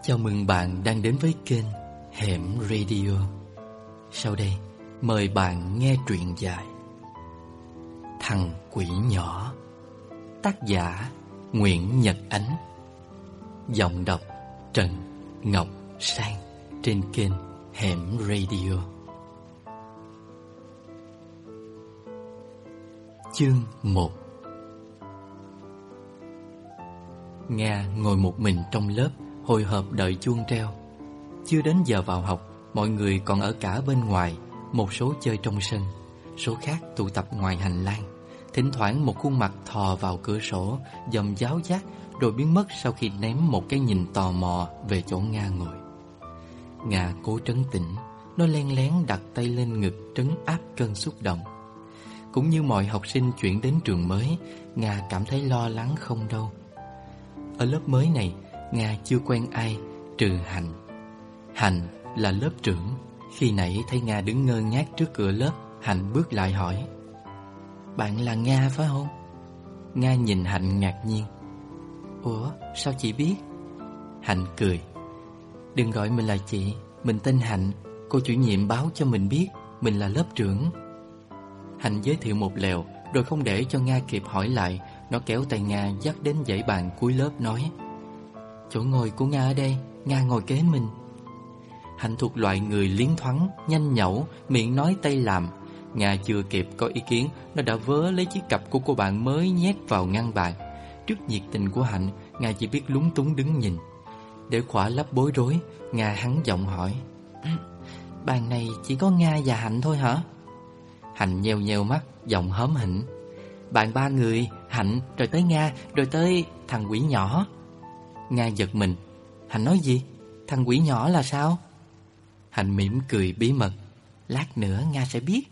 Chào mừng bạn đang đến với kênh Hẻm Radio. Sau đây, mời bạn nghe truyện dài Thằng Quỷ Nhỏ, tác giả Nguyễn Nhật Ánh, giọng đọc Trần Ngọc Sang, trên kênh Hẻm Radio. Chương 1. Nga ngồi một mình trong lớp, hồi hộp đợi chuông reo. Chưa đến giờ vào học, mọi người còn ở cả bên ngoài. Một số chơi trong sân, số khác tụ tập ngoài hành lang. Thỉnh thoảng một khuôn mặt thò vào cửa sổ, dòm giáo giác, rồi biến mất sau khi ném một cái nhìn tò mò về chỗ Nga ngồi. Nga cố trấn tĩnh, nó len lén đặt tay lên ngực trấn áp cơn xúc động. Cũng như mọi học sinh chuyển đến trường mới, Nga cảm thấy lo lắng không đâu. Ở lớp mới này, Nga chưa quen ai trừ Hạnh. Hạnh là lớp trưởng. Khi nãy thấy Nga đứng ngơ ngác trước cửa lớp, Hạnh bước lại hỏi: "Bạn là Nga phải không?" Nga nhìn Hạnh ngạc nhiên. "Ủa, sao chị biết?" Hạnh cười: "Đừng gọi mình là chị, mình tên Hạnh. Cô chủ nhiệm báo cho mình biết mình là lớp trưởng." Hạnh giới thiệu một lèo, rồi không để cho Nga kịp hỏi lại, nó kéo tay Nga dắt đến dãy bàn cuối lớp nói: "Chỗ ngồi của Nga ở đây, Nga ngồi kế mình." Hạnh thuộc loại người liến thoáng, nhanh nhẩu, miệng nói tay làm. Nga chưa kịp có ý kiến, nó đã vớ lấy chiếc cặp của cô bạn mới nhét vào ngăn bàn. Trước nhiệt tình của Hạnh, Nga chỉ biết lúng túng đứng nhìn. Để khỏa lấp bối rối, Nga hắn giọng hỏi: "Bàn này chỉ có Nga và Hạnh thôi hả?" Hạnh nheo nheo mắt, giọng hớm hỉnh: "Bạn 3 người, Hạnh, rồi tới Nga, rồi tới thằng quỷ nhỏ." Nga giật mình. Hạnh nói gì? Thằng quỷ nhỏ là sao? Hạnh mỉm cười bí mật: "Lát nữa Nga sẽ biết."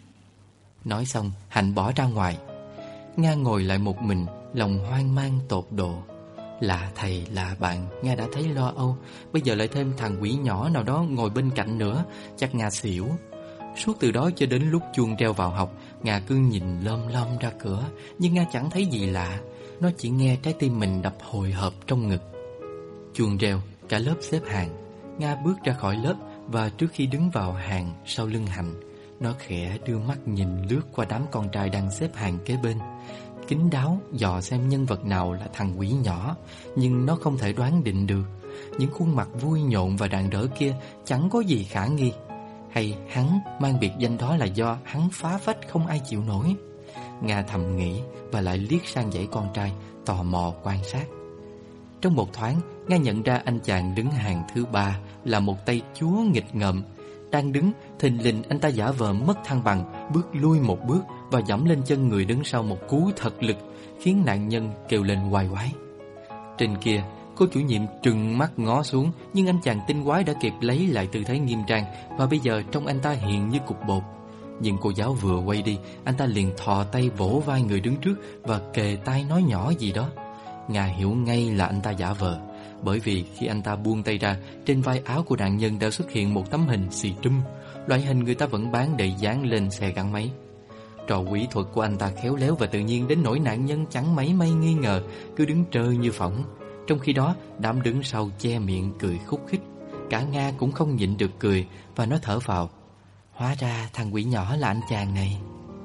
Nói xong, Hạnh bỏ ra ngoài. Nga ngồi lại một mình, lòng hoang mang tột độ. Lạ thầy lạ bạn, Nga đã thấy lo âu. Bây giờ lại thêm thằng quỷ nhỏ nào đó ngồi bên cạnh nữa, chắc Nga xỉu. Suốt từ đó cho đến lúc chuông reo vào học, Nga cứ nhìn lom lom ra cửa, nhưng Nga chẳng thấy gì lạ. Nó chỉ nghe trái tim mình đập hồi hộp trong ngực. Chuông reo, cả lớp xếp hàng. Nga bước ra khỏi lớp, và trước khi đứng vào hàng sau lưng Hạnh, nó khẽ đưa mắt nhìn lướt qua đám con trai đang xếp hàng kế bên, kín đáo dò xem nhân vật nào là thằng quỷ nhỏ. Nhưng nó không thể đoán định được. Những khuôn mặt vui nhộn và rạng rỡ kia chẳng có gì khả nghi. Hay hắn mang biệt danh đó là do hắn phá phách không ai chịu nổi? Nga thầm nghĩ và lại liếc sang dãy con trai, tò mò quan sát. Trong một thoáng, Nga nhận ra anh chàng đứng hàng thứ 3 là một tay chúa nghịch ngợm. Đang đứng, thình lình anh ta giả vờ mất thăng bằng, bước lui một bước và giẫm lên chân người đứng sau một cú thật lực, khiến nạn nhân kêu lên oai oái. Trên kia, cô chủ nhiệm trừng mắt ngó xuống, nhưng anh chàng tinh quái đã kịp lấy lại tư thế nghiêm trang, và bây giờ trông anh ta hiện như cục bột. Nhưng cô giáo vừa quay đi, anh ta liền thò tay vỗ vai người đứng trước và kề tai nói nhỏ gì đó. Nga hiểu ngay là anh ta giả vờ, bởi vì khi anh ta buông tay ra, trên vai áo của nạn nhân đã xuất hiện một tấm hình xì trum, loại hình người ta vẫn bán để dán lên xe gắn máy. Trò quỷ thuật của anh ta khéo léo và tự nhiên đến nỗi nạn nhân chẳng mấy may nghi ngờ, cứ đứng trơ như phỏng. Trong khi đó, đám đứng sau che miệng cười khúc khích. Cả Nga cũng không nhịn được cười, và nó thở phào: "Hóa ra thằng quỷ nhỏ là anh chàng này."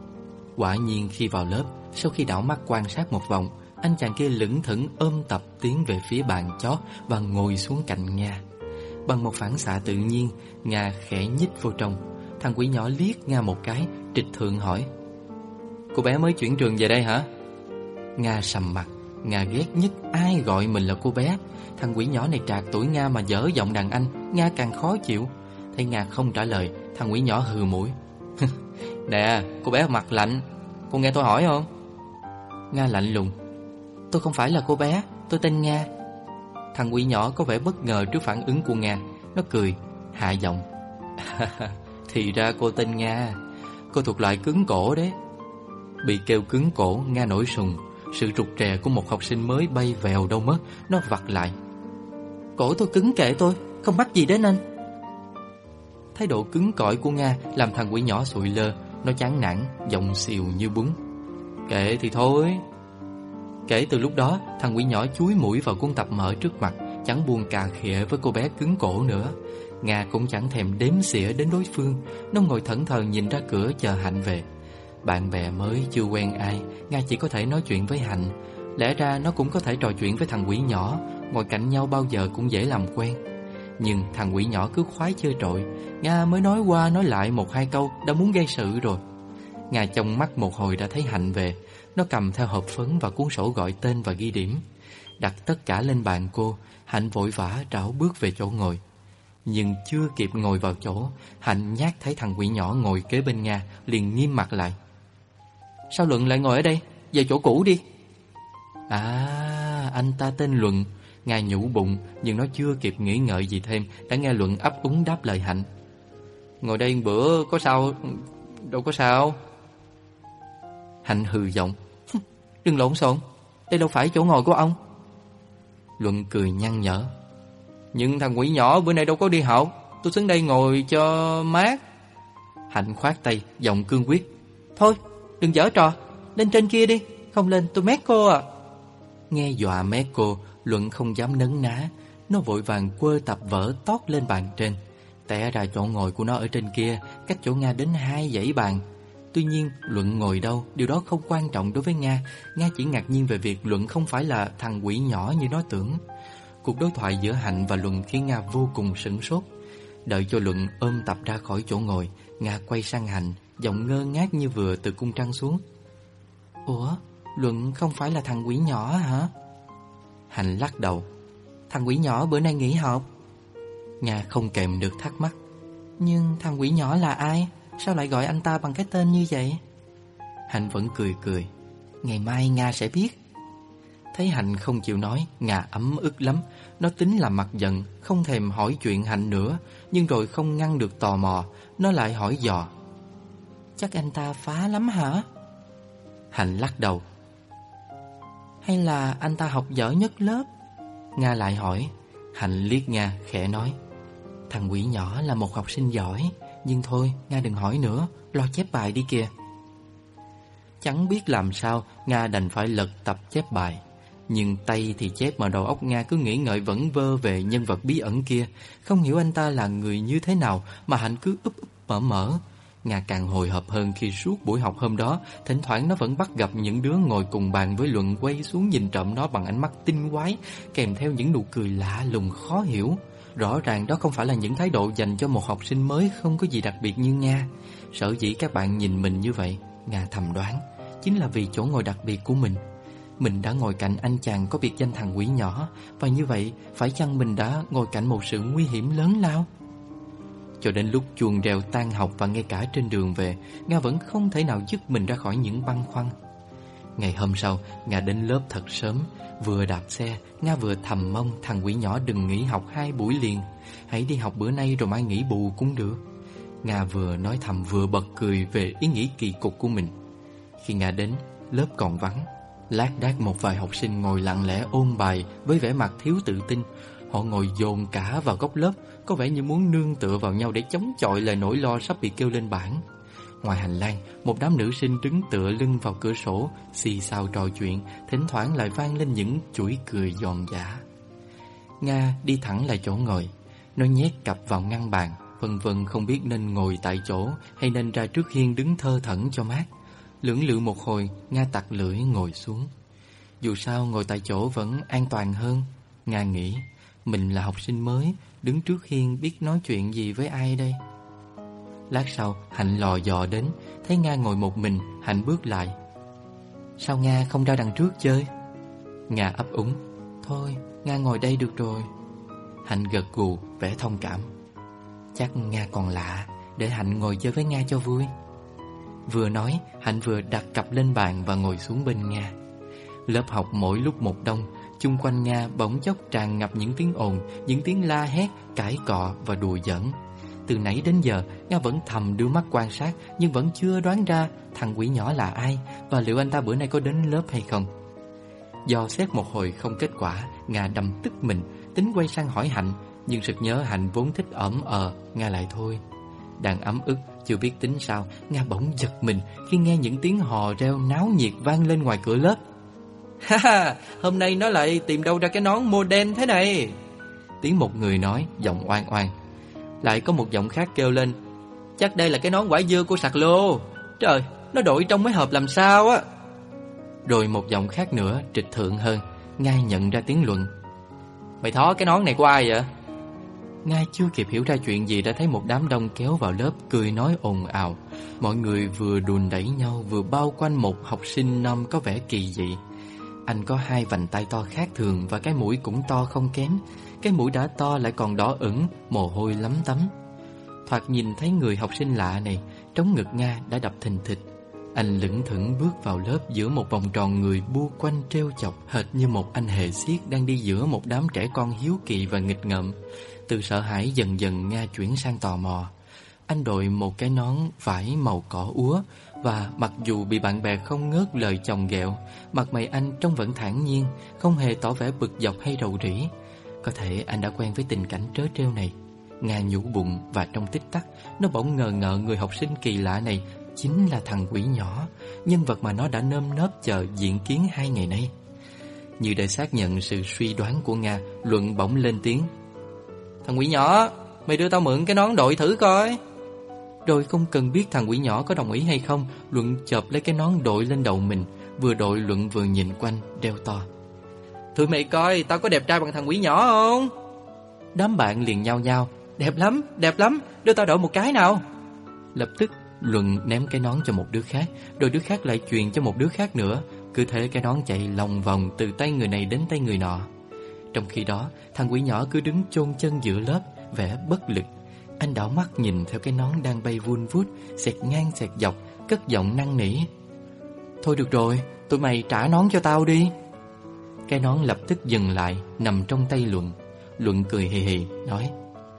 Quả nhiên khi vào lớp, sau khi đảo mắt quan sát một vòng, anh chàng kia lững thững ôm tập tiến về phía bàn chót và ngồi xuống cạnh Nga. Bằng một phản xạ tự nhiên, Nga khẽ nhích vô trong. Thằng quỷ nhỏ liếc Nga một cái, trịch thượng hỏi: "Cô bé mới chuyển trường về đây hả?" Nga sầm mặt. Nga ghét nhất ai gọi mình là cô bé. Thằng quỷ nhỏ này trạc tuổi Nga mà dở giọng đàn anh, Nga càng khó chịu. Thấy Nga không trả lời, thằng quỷ nhỏ hừ mũi: "Nè, cô bé mặt lạnh, cô nghe tôi hỏi không?" Nga lạnh lùng: "Tôi không phải là cô bé, tôi tên Nga." Thằng quỷ nhỏ có vẻ bất ngờ trước phản ứng của Nga. Nó cười, hạ giọng: "Thì ra cô tên Nga, cô thuộc loại cứng cổ đấy." Bị kêu cứng cổ, Nga nổi sùng. Sự rụt rè của một học sinh mới bay vèo đâu mất. Nó vặt lại: "Cổ tôi cứng kệ tôi, không mắc gì đến anh." Thái độ cứng cỏi của Nga làm thằng quỷ nhỏ sụi lơ. Nó chán nản, giọng xìu như bún: "Kệ thì thôi." Kể từ lúc đó, thằng quỷ nhỏ chúi mũi vào cuốn tập mở trước mặt, chẳng buồn cà khịa với cô bé cứng cổ nữa. Nga cũng chẳng thèm đếm xỉa đến đối phương. Nó ngồi thẫn thờ nhìn ra cửa chờ Hạnh về. Bạn bè mới chưa quen ai, Nga chỉ có thể nói chuyện với Hạnh. Lẽ ra nó cũng có thể trò chuyện với thằng quỷ nhỏ, ngồi cạnh nhau bao giờ cũng dễ làm quen. Nhưng thằng quỷ nhỏ cứ khoái chơi trội. Nga mới nói qua nói lại 1-2 câu đã muốn gây sự rồi. Nga trong mắt một hồi đã thấy Hạnh về. Nó cầm theo hộp phấn và cuốn sổ gọi tên và ghi điểm. Đặt tất cả lên bàn cô, Hạnh vội vã rảo bước về chỗ ngồi. Nhưng chưa kịp ngồi vào chỗ, Hạnh nhát thấy thằng quỷ nhỏ ngồi kế bên Nga, liền nghiêm mặt lại. Sao Luận lại ngồi ở đây? Về chỗ cũ đi. À, anh ta tên Luận. Nga nhủ bụng, nhưng nó chưa kịp nghĩ ngợi gì thêm đã nghe Luận ấp úng đáp lời Hạnh. Ngồi đây bữa có sao? Đâu có sao. Hạnh hừ giọng. Đừng lộn xộn, đây đâu phải chỗ ngồi của ông. Luận cười nhăn nhở. Nhưng thằng quỷ nhỏ bữa nay đâu có đi học, tôi xuống đây ngồi cho mát. Hạnh khoát tay, giọng cương quyết. Thôi, đừng giở trò, lên trên kia đi, không lên tôi mét cô à. Nghe dọa mét cô, Luận không dám nấn ná. Nó vội vàng quơ tập vở tót lên bàn trên. Té ra chỗ ngồi của nó ở trên kia, cách chỗ Nga đến 2 dãy bàn. Tuy nhiên Luận ngồi đâu, điều đó không quan trọng đối với Nga. Nga chỉ ngạc nhiên về việc Luận không phải là thằng quỷ nhỏ như nó tưởng. Cuộc đối thoại giữa Hạnh và Luận khiến Nga vô cùng sửng sốt. Đợi cho Luận ôm tập ra khỏi chỗ ngồi, Nga quay sang Hạnh, giọng ngơ ngác như vừa từ cung trăng xuống. Ủa, Luận không phải là thằng quỷ nhỏ hả? Hạnh lắc đầu. Thằng quỷ nhỏ bữa nay nghỉ học. Nga không kèm được thắc mắc. Nhưng thằng quỷ nhỏ là ai? Sao lại gọi anh ta bằng cái tên như vậy? Hạnh vẫn cười cười. Ngày mai Nga sẽ biết. Thấy Hạnh không chịu nói, Nga ấm ức lắm. Nó tính làm mặt giận, không thèm hỏi chuyện Hạnh nữa. Nhưng rồi không ngăn được tò mò, nó lại hỏi dò. Chắc anh ta phá lắm hả? Hạnh lắc đầu. Hay là anh ta học giỏi nhất lớp? Nga lại hỏi. Hạnh liếc Nga, khẽ nói. Thằng quỷ nhỏ là một học sinh giỏi. Nhưng thôi, Nga đừng hỏi nữa, lo chép bài đi kìa. Chẳng biết làm sao, Nga đành phải lật tập chép bài. Nhưng tay thì chép mà đầu óc Nga cứ nghĩ ngợi vẩn vơ về nhân vật bí ẩn kia. Không hiểu anh ta là người như thế nào mà Hạnh cứ úp mở mở. Nga càng hồi hộp hơn khi suốt buổi học hôm đó, thỉnh thoảng nó vẫn bắt gặp những đứa ngồi cùng bàn với Luận quay xuống nhìn trộm nó bằng ánh mắt tinh quái, kèm theo những nụ cười lạ lùng khó hiểu. Rõ ràng đó không phải là những thái độ dành cho một học sinh mới không có gì đặc biệt như Nga. Sở dĩ các bạn nhìn mình như vậy, Nga thầm đoán, chính là vì chỗ ngồi đặc biệt của mình. Mình đã ngồi cạnh anh chàng có biệt danh thằng quỷ nhỏ, và như vậy phải chăng mình đã ngồi cạnh một sự nguy hiểm lớn lao? Cho đến lúc chuông reo tan học và ngay cả trên đường về, Nga vẫn không thể nào dứt mình ra khỏi những băn khoăn. Ngày hôm sau, Nga đến lớp thật sớm. Vừa đạp xe, Nga vừa thầm mong thằng quỷ nhỏ đừng nghỉ học 2 buổi liền. Hãy đi học bữa nay rồi mai nghỉ bù cũng được. Nga vừa nói thầm vừa bật cười về ý nghĩ kỳ cục của mình. Khi Nga đến, lớp còn vắng. Lác đác một vài học sinh ngồi lặng lẽ ôn bài với vẻ mặt thiếu tự tin. Họ ngồi dồn cả vào góc lớp, có vẻ như muốn nương tựa vào nhau để chống chọi lại nỗi lo sắp bị kêu lên bảng. Ngoài hành lang, một đám nữ sinh đứng tựa lưng vào cửa sổ, xì xào trò chuyện, thỉnh thoảng lại vang lên những chuỗi cười giòn giã. Nga đi thẳng lại chỗ ngồi. Nó nhét cặp vào ngăn bàn, vân vân không biết nên ngồi tại chỗ hay nên ra trước hiên đứng thơ thẩn cho mát. Lưỡng lự một hồi, Nga tặc lưỡi ngồi xuống. Dù sao ngồi tại chỗ vẫn an toàn hơn. Nga nghĩ, mình là học sinh mới, đứng trước hiên biết nói chuyện gì với ai đây? Lát sau, Hạnh lò dò đến, thấy Nga ngồi một mình, Hạnh bước lại. Sao Nga không ra đằng trước chơi? Nga ấp úng. Thôi, Nga ngồi đây được rồi. Hạnh gật gù, vẻ thông cảm. Chắc Nga còn lạ, để Hạnh ngồi chơi với Nga cho vui. Vừa nói, Hạnh vừa đặt cặp lên bàn và ngồi xuống bên Nga. Lớp học mỗi lúc một đông, chung quanh Nga bỗng chốc tràn ngập những tiếng ồn, những tiếng la hét, cãi cọ và đùa giỡn. Từ nãy đến giờ, Nga vẫn thầm đưa mắt quan sát, nhưng vẫn chưa đoán ra thằng quỷ nhỏ là ai và liệu anh ta bữa nay có đến lớp hay không. Do xét một hồi không kết quả, Nga đâm tức mình, tính quay sang hỏi Hạnh, nhưng sực nhớ Hạnh vốn thích Nga lại thôi. Đang ấm ức, chưa biết tính sao, Nga bỗng giật mình khi nghe những tiếng hò reo náo nhiệt vang lên ngoài cửa lớp. Ha ha, hôm nay nó lại tìm đâu ra cái nón model thế này? Tiếng một người nói, giọng oan oan. Lại có một giọng khác kêu lên, chắc đây là cái nón quả dưa của Sạc Lô. Trời, nó đội trong mấy hộp làm sao á. Rồi một giọng khác nữa trịch thượng hơn. Ngai nhận ra tiếng Luận. Mày thó cái nón này của ai vậy? Ngai chưa kịp hiểu ra chuyện gì đã thấy một đám đông kéo vào lớp, cười nói ồn ào. Mọi người vừa đùn đẩy nhau, vừa bao quanh một học sinh năm có vẻ kỳ dị. Anh có hai vành tay to khác thường và cái mũi cũng to không kém. Cái mũi đã to lại còn đỏ ửng, mồ hôi lấm tấm. Thoạt nhìn thấy người học sinh lạ này, trống ngực Nga đã đập thình thịch. Anh lững thững bước vào lớp giữa một vòng tròn người bu quanh trêu chọc, hệt như một anh hề xiết đang đi giữa một đám trẻ con hiếu kỳ và nghịch ngợm. Từ sợ hãi dần dần Nga chuyển sang tò mò. Anh đội một cái nón vải màu cỏ úa, và mặc dù bị bạn bè không ngớt lời chồng ghẹo, mặt mày anh trông vẫn thản nhiên, không hề tỏ vẻ bực dọc hay rầu rĩ. Có thể anh đã quen với tình cảnh trớ trêu này. Nga nhủ bụng, và trong tích tắc nó bỗng ngờ ngợ người học sinh kỳ lạ này chính là thằng quỷ nhỏ, nhân vật mà nó đã nơm nớp chờ diện kiến 2 ngày nay. Như để xác nhận sự suy đoán của Nga, Luận bỗng lên tiếng. Thằng quỷ nhỏ, mày đưa tao mượn cái nón đội thử coi. Rồi không cần biết thằng quỷ nhỏ có đồng ý hay không, Luận chộp lấy cái nón đội lên đầu mình. Vừa đội Luận vừa nhìn quanh, reo to. Tụi mày coi, tao có đẹp trai bằng thằng quỷ nhỏ không? Đám bạn liền nhao nhao. Đẹp lắm, đưa tao đội một cái nào. Lập tức Luận ném cái nón cho một đứa khác, rồi đứa khác lại truyền cho một đứa khác nữa. Cứ thế cái nón chạy lòng vòng từ tay người này đến tay người nọ. Trong khi đó, thằng quỷ nhỏ cứ đứng chôn chân giữa lớp, vẻ bất lực. Anh đảo mắt nhìn theo cái nón đang bay vun vút, xẹt ngang xẹt dọc, cất giọng năn nỉ. Thôi được rồi, tụi mày trả nón cho tao đi. Cái nón lập tức dừng lại, nằm trong tay Luận. Luận cười hì hì, nói.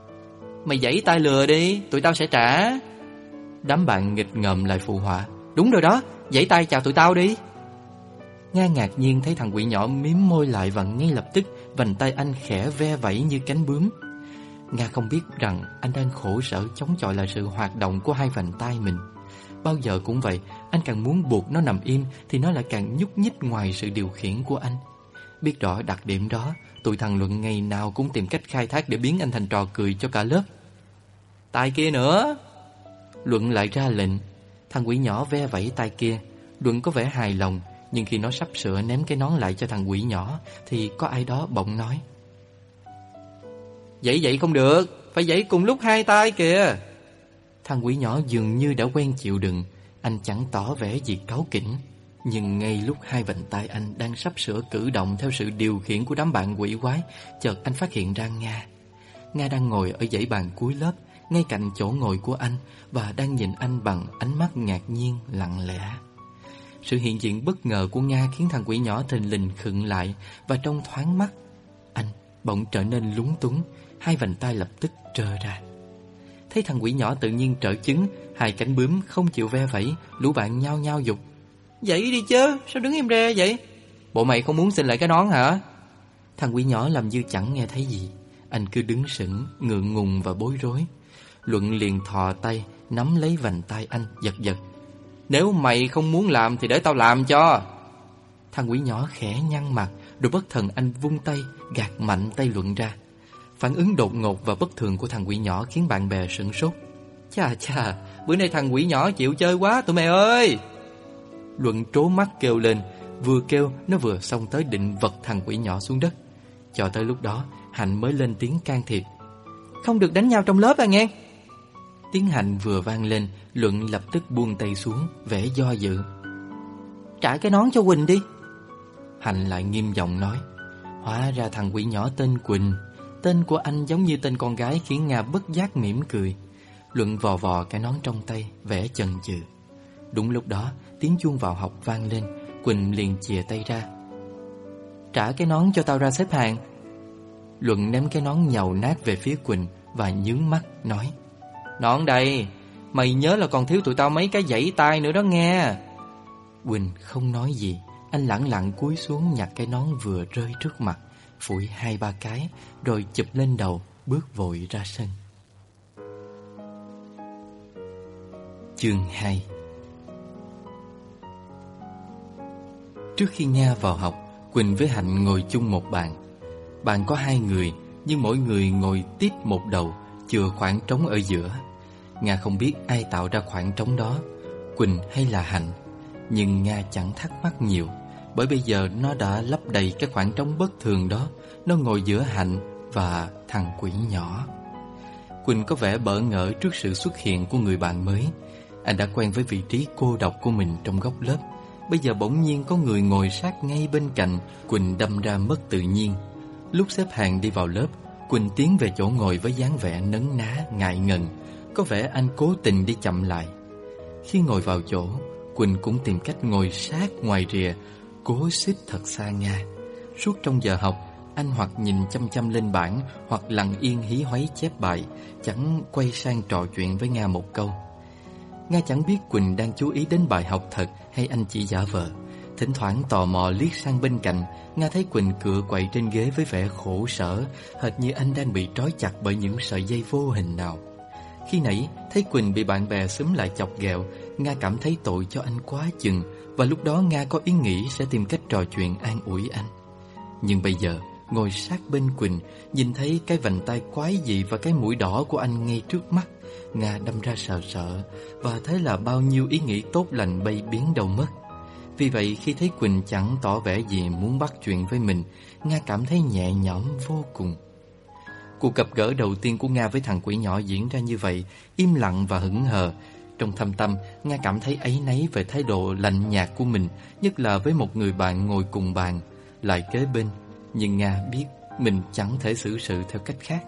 Mày giãy tay lừa đi, tụi tao sẽ trả. Đám bạn nghịch ngợm lại phụ họa. Đúng rồi đó, giãy tay chào tụi tao đi. Nga ngạc nhiên thấy thằng quỷ nhỏ mím môi lại, và ngay lập tức vành tay anh khẽ ve vẫy như cánh bướm. Nga không biết rằng anh đang khổ sở chống chọi lại sự hoạt động của hai vành tay mình. Bao giờ cũng vậy, anh càng muốn buộc nó nằm im thì nó lại càng nhúc nhích ngoài sự điều khiển của anh. Biết rõ đặc điểm đó, tụi thằng Luận ngày nào cũng tìm cách khai thác để biến anh thành trò cười cho cả lớp. Tay kia nữa. Luận lại ra lệnh. Thằng quỷ nhỏ ve vẫy tay kia. Luận có vẻ hài lòng, nhưng khi nó sắp sửa ném cái nón lại cho thằng quỷ nhỏ thì có ai đó bỗng nói. Giãy vậy không được, phải giãy cùng lúc hai tay kìa. Thằng quỷ nhỏ dường như đã quen chịu đựng. Anh chẳng tỏ vẻ gì cáu kỉnh. Nhưng ngay lúc hai vành tay anh đang sắp sửa cử động theo sự điều khiển của đám bạn quỷ quái, chợt anh phát hiện ra Nga. Nga đang ngồi ở dãy bàn cuối lớp, ngay cạnh chỗ ngồi của anh, và đang nhìn anh bằng ánh mắt ngạc nhiên, lặng lẽ. Sự hiện diện bất ngờ của Nga khiến thằng quỷ nhỏ thình lình khựng lại, và trong thoáng mắt, anh bỗng trở nên lúng túng, hai vành tay lập tức trơ ra. Thấy thằng quỷ nhỏ tự nhiên trở chứng, hai cánh bướm không chịu ve vẫy, lũ bạn nhao nhao giục. Dậy đi chứ, sao đứng im re vậy? Bộ mày không muốn xin lại cái nón hả? Thằng quỷ nhỏ làm như chẳng nghe thấy gì. Anh cứ đứng sững, ngượng ngùng và bối rối. Luận liền thò tay, nắm lấy vành tay anh, giật giật. Nếu mày không muốn làm thì để tao làm cho. Thằng quỷ nhỏ khẽ nhăn mặt, rồi bất thần anh vung tay, gạt mạnh tay Luận ra. Phản ứng đột ngột và bất thường của thằng quỷ nhỏ khiến bạn bè sửng sốt. Chà, bữa nay thằng quỷ nhỏ chịu chơi quá tụi mày ơi. Luận trố mắt kêu lên. Vừa kêu nó vừa xông tới định vật thằng quỷ nhỏ xuống đất. Cho tới lúc đó Hạnh mới lên tiếng can thiệp. Không được đánh nhau trong lớp à nghe. Tiếng Hạnh vừa vang lên, Luận lập tức buông tay xuống, vẻ do dự. Trả cái nón cho Quỳnh đi. Hạnh lại nghiêm giọng nói. Hóa ra thằng quỷ nhỏ tên Quỳnh. Tên của anh giống như tên con gái khiến Nga bất giác mỉm cười. Luận vò vò cái nón trong tay, vẻ chần chừ. Đúng lúc đó tiếng chuông vào học vang lên. Quỳnh liền chìa tay ra. Trả cái nón cho tao ra xếp hàng. Luận ném cái nón nhàu nát về phía Quỳnh và nhướng mắt nói. Nón đây, mày nhớ là còn thiếu tụi tao mấy cái giãy tay nữa đó nghe. Quỳnh không nói gì. Anh lẳng lặng cúi xuống nhặt cái nón vừa rơi trước mặt, phủi 2-3 cái, rồi chụp lên đầu, bước vội ra sân. Chương 2. Trước khi Nga vào học, Quỳnh với Hạnh ngồi chung một bàn. Bàn có 2 người, nhưng mỗi người ngồi tít một đầu, chừa khoảng trống ở giữa. Nga không biết ai tạo ra khoảng trống đó, Quỳnh hay là Hạnh. Nhưng Nga chẳng thắc mắc nhiều, bởi bây giờ nó đã lấp đầy cái khoảng trống bất thường đó. Nó ngồi giữa Hạnh và thằng quỷ nhỏ. Quỳnh có vẻ bỡ ngỡ trước sự xuất hiện của người bạn mới. Anh đã quen với vị trí cô độc của mình trong góc lớp. Bây giờ bỗng nhiên có người ngồi sát ngay bên cạnh, Quỳnh đâm ra mất tự nhiên. Lúc xếp hàng đi vào lớp, Quỳnh tiến về chỗ ngồi với dáng vẻ nấn ná, ngại ngần. Có vẻ anh cố tình đi chậm lại. Khi ngồi vào chỗ, Quỳnh cũng tìm cách ngồi sát ngoài rìa, cố xích thật xa Nga. Suốt trong giờ học, anh hoặc nhìn chăm chăm lên bảng, hoặc lặng yên hí hoáy chép bài, chẳng quay sang trò chuyện với Nga một câu. Nga chẳng biết Quỳnh đang chú ý đến bài học thật hay anh chỉ giả vờ. Thỉnh thoảng tò mò liếc sang bên cạnh, Nga thấy Quỳnh cựa quậy trên ghế với vẻ khổ sở, hệt như anh đang bị trói chặt bởi những sợi dây vô hình nào. Khi nãy thấy Quỳnh bị bạn bè xúm lại chọc ghẹo, Nga cảm thấy tội cho anh quá chừng, và lúc đó Nga có ý nghĩ sẽ tìm cách trò chuyện an ủi anh. Nhưng bây giờ, ngồi sát bên Quỳnh, nhìn thấy cái vành tay quái dị và cái mũi đỏ của anh ngay trước mắt, Nga đâm ra sợ sợ, và thế là bao nhiêu ý nghĩ tốt lành bay biến đâu mất. Vì vậy khi thấy Quỳnh chẳng tỏ vẻ gì muốn bắt chuyện với mình, Nga cảm thấy nhẹ nhõm vô cùng. Cuộc gặp gỡ đầu tiên của Nga với thằng quỷ nhỏ diễn ra như vậy, im lặng và hững hờ. Trong thâm tâm, Nga cảm thấy áy náy về thái độ lạnh nhạt của mình, nhất là với một người bạn ngồi cùng bàn, lại kế bên. Nhưng Nga biết mình chẳng thể xử sự theo cách khác.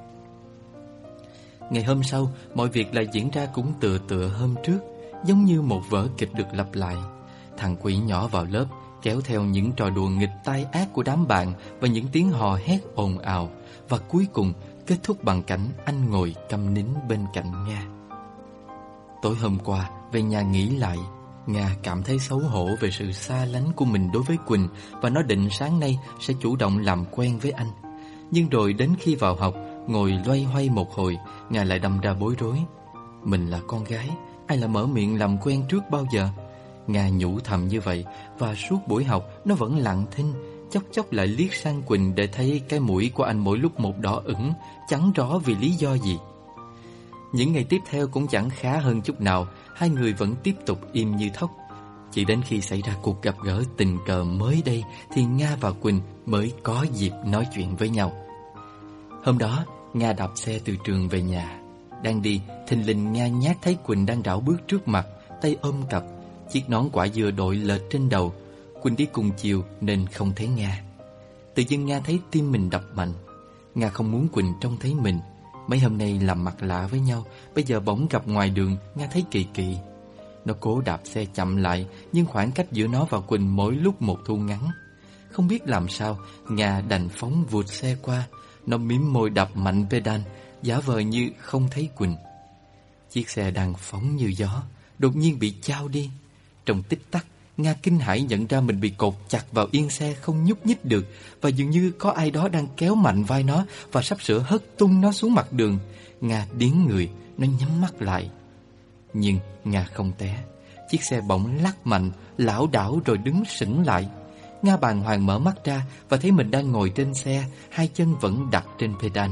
Ngày hôm sau, mọi việc lại diễn ra cũng tựa hôm trước, giống như một vở kịch được lặp lại. Thằng quỷ nhỏ vào lớp, kéo theo những trò đùa nghịch tai ác của đám bạn và những tiếng hò hét ồn ào, và cuối cùng kết thúc bằng cảnh anh ngồi câm nín bên cạnh Nga. Tối hôm qua, về nhà nghĩ lại, Nga cảm thấy xấu hổ về sự xa lánh của mình đối với Quỳnh, và nó định sáng nay sẽ chủ động làm quen với anh. Nhưng rồi đến khi vào học, ngồi loay hoay một hồi, Nga lại đâm ra bối rối. Mình là con gái, ai là mở miệng làm quen trước bao giờ? Nga nhủ thầm như vậy, và suốt buổi học nó vẫn lặng thinh, chốc chốc lại liếc sang Quỳnh để thấy cái mũi của anh mỗi lúc một đỏ ửng, chẳng rõ vì lý do gì. Những ngày tiếp theo cũng chẳng khá hơn chút nào, hai người vẫn tiếp tục im như thóc. Chỉ đến khi xảy ra cuộc gặp gỡ tình cờ mới đây thì Nga và Quỳnh mới có dịp nói chuyện với nhau. Hôm đó, Nga đạp xe từ trường về nhà. Đang đi, thình lình Nga nhát thấy Quỳnh đang rảo bước trước mặt, tay ôm cặp, chiếc nón quả dừa đội lệch trên đầu. Quỳnh đi cùng chiều nên không thấy Nga. Tự dưng Nga thấy tim mình đập mạnh. Nga không muốn Quỳnh trông thấy mình. Mấy hôm nay làm mặt lạ với nhau, bây giờ bỗng gặp ngoài đường, Nga thấy kỳ kỳ. Nó cố đạp xe chậm lại, nhưng khoảng cách giữa nó và Quỳnh mỗi lúc một thu ngắn. Không biết làm sao, Nga đành phóng vụt xe qua. Nó mím môi đập mạnh pedal, giả vờ như không thấy Quỳnh. Chiếc xe đang phóng như gió, đột nhiên bị chao đi. Trong tích tắc, Nga kinh hãi nhận ra mình bị cột chặt vào yên xe không nhúc nhích được, và dường như có ai đó đang kéo mạnh vai nó và sắp sửa hất tung nó xuống mặt đường. Nga điếng người, nó nhắm mắt lại. Nhưng Nga không té. Chiếc xe bỗng lắc mạnh, lảo đảo rồi đứng sững lại. Nga bàng hoàng mở mắt ra và thấy mình đang ngồi trên xe, hai chân vẫn đặt trên pedal.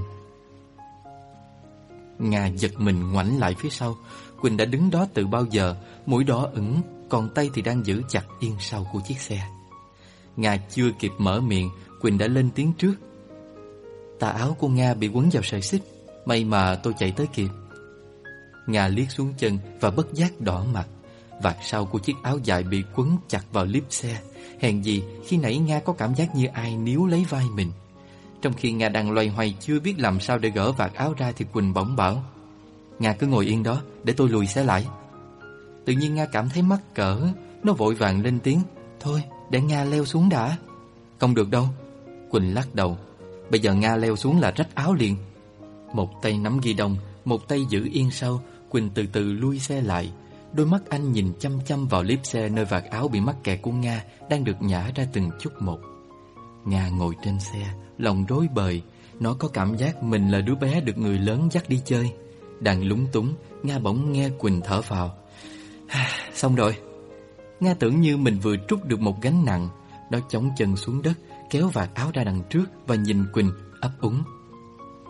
Nga giật mình ngoảnh lại phía sau. Quỳnh đã đứng đó từ bao giờ, mũi đỏ ửng, còn tay thì đang giữ chặt yên sau của chiếc xe. Nga chưa kịp mở miệng, Quỳnh đã lên tiếng trước. Tà áo của Nga bị quấn vào sợi xích, may mà tôi chạy tới kịp. Nga liếc xuống chân và bất giác đỏ mặt. Vạt sau của chiếc áo dài bị quấn chặt vào líp xe. Hèn gì khi nãy Nga có cảm giác như ai níu lấy vai mình. Trong khi Nga đang loay hoay chưa biết làm sao để gỡ vạt áo ra thì Quỳnh bỗng bảo: Nga cứ ngồi yên đó, để tôi lùi xe lại. Tự nhiên Nga cảm thấy mắc cỡ. Nó vội vàng lên tiếng: Thôi, để Nga leo xuống đã. Không được đâu. Quỳnh lắc đầu. Bây giờ Nga leo xuống là rách áo liền. Một tay nắm ghi đông, một tay giữ yên sau, Quỳnh từ từ lui xe lại. Đôi mắt anh nhìn chăm chăm vào líp xe nơi vạt áo bị mắc kẹt của Nga đang được nhả ra từng chút một. Nga ngồi trên xe, lòng rối bời. Nó có cảm giác mình là đứa bé được người lớn dắt đi chơi. Đang lúng túng, Nga bỗng nghe Quỳnh thở phào. Xong rồi. Nga tưởng như mình vừa trút được một gánh nặng. Nó chống chân xuống đất, kéo vạt áo ra đằng trước và nhìn Quỳnh ấp úng.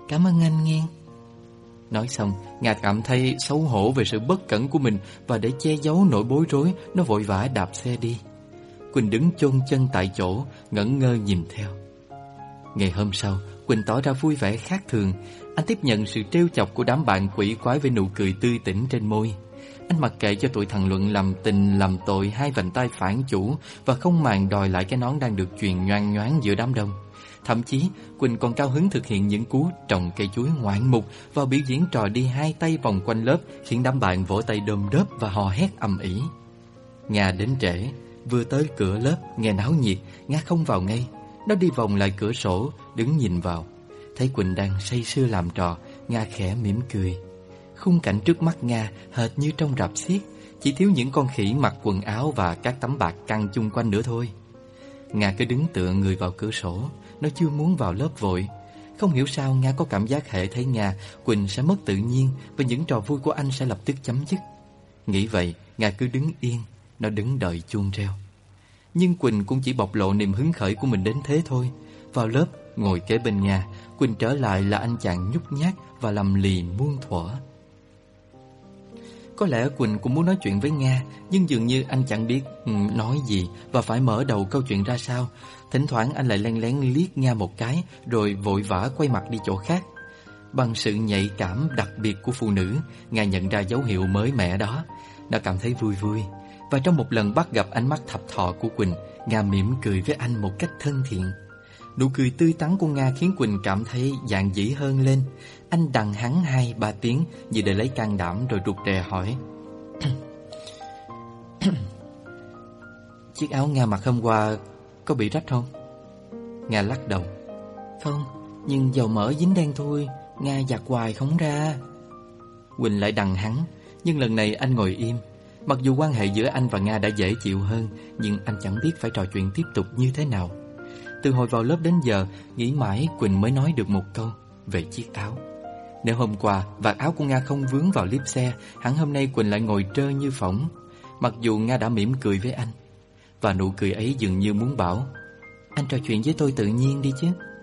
Cảm ơn anh nghe. Nói xong, Nga cảm thấy xấu hổ về sự bất cẩn của mình, và để che giấu nỗi bối rối, nó vội vã đạp xe đi. Quỳnh đứng chôn chân tại chỗ, ngẩn ngơ nhìn theo. Ngày hôm sau, Quỳnh tỏ ra vui vẻ khác thường. Anh tiếp nhận sự trêu chọc của đám bạn quỷ quái với nụ cười tươi tỉnh trên môi. Anh mặc kệ cho tụi thằng Luận làm tình làm tội hai vành tay phản chủ, và không màng đòi lại cái nón đang được chuyền nhoang nhoáng giữa đám đông. Thậm chí, Quỳnh còn cao hứng thực hiện những cú trồng cây chuối ngoạn mục vào biểu diễn trò đi hai tay vòng quanh lớp, khiến đám bạn vỗ tay đôm đớp và hò hét ầm ĩ. Nga đến trễ, vừa tới cửa lớp, nghe náo nhiệt, Nga không vào ngay. Nó đi vòng lại cửa sổ, đứng nhìn vào. Thấy Quỳnh đang say sưa làm trò, Nga khẽ mỉm cười. Khung cảnh trước mắt Nga hệt như trong rạp xiếc, chỉ thiếu những con khỉ mặc quần áo và các tấm bạc căng chung quanh nữa thôi. Nga cứ đứng tựa người vào cửa sổ, nó chưa muốn vào lớp vội. Không hiểu sao Nga có cảm giác hễ thấy Nga, Quỳnh sẽ mất tự nhiên và những trò vui của anh sẽ lập tức chấm dứt. Nghĩ vậy, Nga cứ đứng yên, nó đứng đợi chuông reo. Nhưng Quỳnh cũng chỉ bộc lộ niềm hứng khởi của mình đến thế thôi. Vào lớp, ngồi kế bên Nga, Quỳnh trở lại là anh chàng nhút nhát và lầm lì muôn thuở. Có lẽ Quỳnh cũng muốn nói chuyện với Nga, nhưng dường như anh chẳng biết nói gì và phải mở đầu câu chuyện ra sao. Thỉnh thoảng anh lại len lén liếc Nga một cái, rồi vội vã quay mặt đi chỗ khác. Bằng sự nhạy cảm đặc biệt của phụ nữ, Nga nhận ra dấu hiệu mới mẻ đó. Nó cảm thấy vui vui. Và trong một lần bắt gặp ánh mắt thập thò của Quỳnh, Nga mỉm cười với anh một cách thân thiện. Nụ cười tươi tắn của Nga khiến Quỳnh cảm thấy dạn dĩ hơn lên. Anh đằng hắn 2-3 tiếng như để lấy can đảm, rồi rụt rè hỏi: Chiếc áo Nga mặc hôm qua có bị rách không? Nga lắc đầu: Không, nhưng dầu mỡ dính đen thôi, Nga giặt hoài không ra. Quỳnh lại đằng hắn, nhưng lần này anh ngồi im. Mặc dù quan hệ giữa anh và Nga đã dễ chịu hơn, nhưng anh chẳng biết phải trò chuyện tiếp tục như thế nào. Từ hồi vào lớp đến giờ, nghĩ mãi Quỳnh mới nói được một câu về chiếc áo. Nếu hôm qua vạt áo của Nga không vướng vào líp xe, hẳn hôm nay Quỳnh lại ngồi trơ như phỏng. Mặc dù Nga đã mỉm cười với anh, và nụ cười ấy dường như muốn bảo: Anh trò chuyện với tôi tự nhiên đi chứ.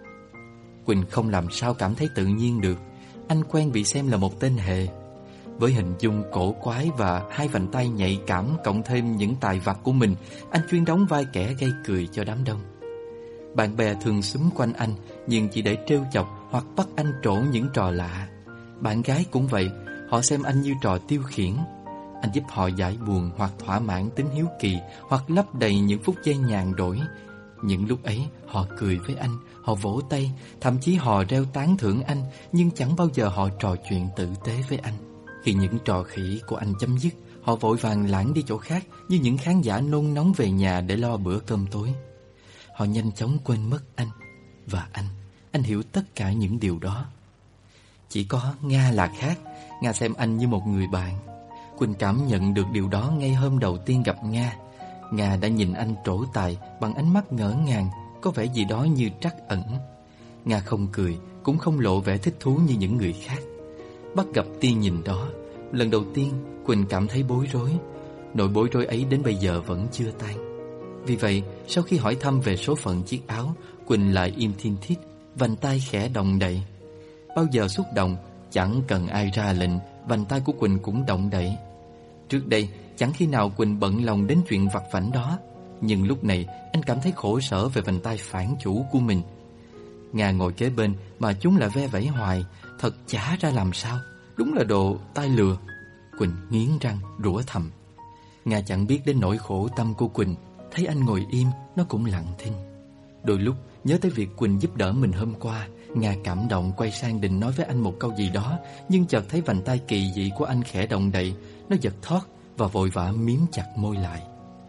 Quỳnh không làm sao cảm thấy tự nhiên được. Anh quen bị xem là một tên hề. Với hình dung cổ quái và hai vành tay nhạy cảm, cộng thêm những tài vặt của mình, anh chuyên đóng vai kẻ gây cười cho đám đông. Bạn bè thường xúm quanh anh, nhưng chỉ để trêu chọc hoặc bắt anh trổ những trò lạ. Bạn gái cũng vậy, họ xem anh như trò tiêu khiển. Anh giúp họ giải buồn hoặc thỏa mãn tính hiếu kỳ, hoặc lấp đầy những phút giây nhàn rỗi. Những lúc ấy, họ cười với anh, họ vỗ tay, thậm chí họ reo tán thưởng anh, nhưng chẳng bao giờ họ trò chuyện tử tế với anh. Khi những trò khỉ của anh chấm dứt, họ vội vàng lảng đi chỗ khác, như những khán giả nôn nóng về nhà để lo bữa cơm tối. Họ nhanh chóng quên mất anh. Và anh hiểu tất cả những điều đó. Chỉ có Nga là khác. Nga xem anh như một người bạn. Quỳnh cảm nhận được điều đó ngay hôm đầu tiên gặp Nga. Nga đã nhìn anh trổ tài bằng ánh mắt ngỡ ngàng, có vẻ gì đó như trắc ẩn. Nga không cười, cũng không lộ vẻ thích thú như những người khác. Bắt gặp tia nhìn đó, lần đầu tiên Quỳnh cảm thấy bối rối. Nỗi bối rối ấy đến bây giờ vẫn chưa tan. Vì vậy, sau khi hỏi thăm về số phận chiếc áo, Quỳnh lại im thiên thít, vành tay khẽ động đậy. Bao giờ xúc động, chẳng cần ai ra lệnh, vành tay của Quỳnh cũng động đậy. Trước đây, chẳng khi nào Quỳnh bận lòng đến chuyện vặt vãnh đó. Nhưng lúc này, anh cảm thấy khổ sở về vành tay phản chủ của mình. Nga ngồi kế bên mà chúng lại ve vẩy hoài, thật chả ra làm sao. Đúng là đồ tai lừa. Quỳnh nghiến răng, rủa thầm. Nga chẳng biết đến nỗi khổ tâm của Quỳnh. Thấy anh ngồi im, nó cũng lặng thinh. Đôi lúc nhớ tới việc Quỳnh giúp đỡ mình hôm qua, Nga cảm động quay sang định nói với anh một câu gì đó, nhưng chợt thấy vành tay kỳ dị của anh khẽ động đậy. Nó giật thót và vội vã miếm chặt môi lại.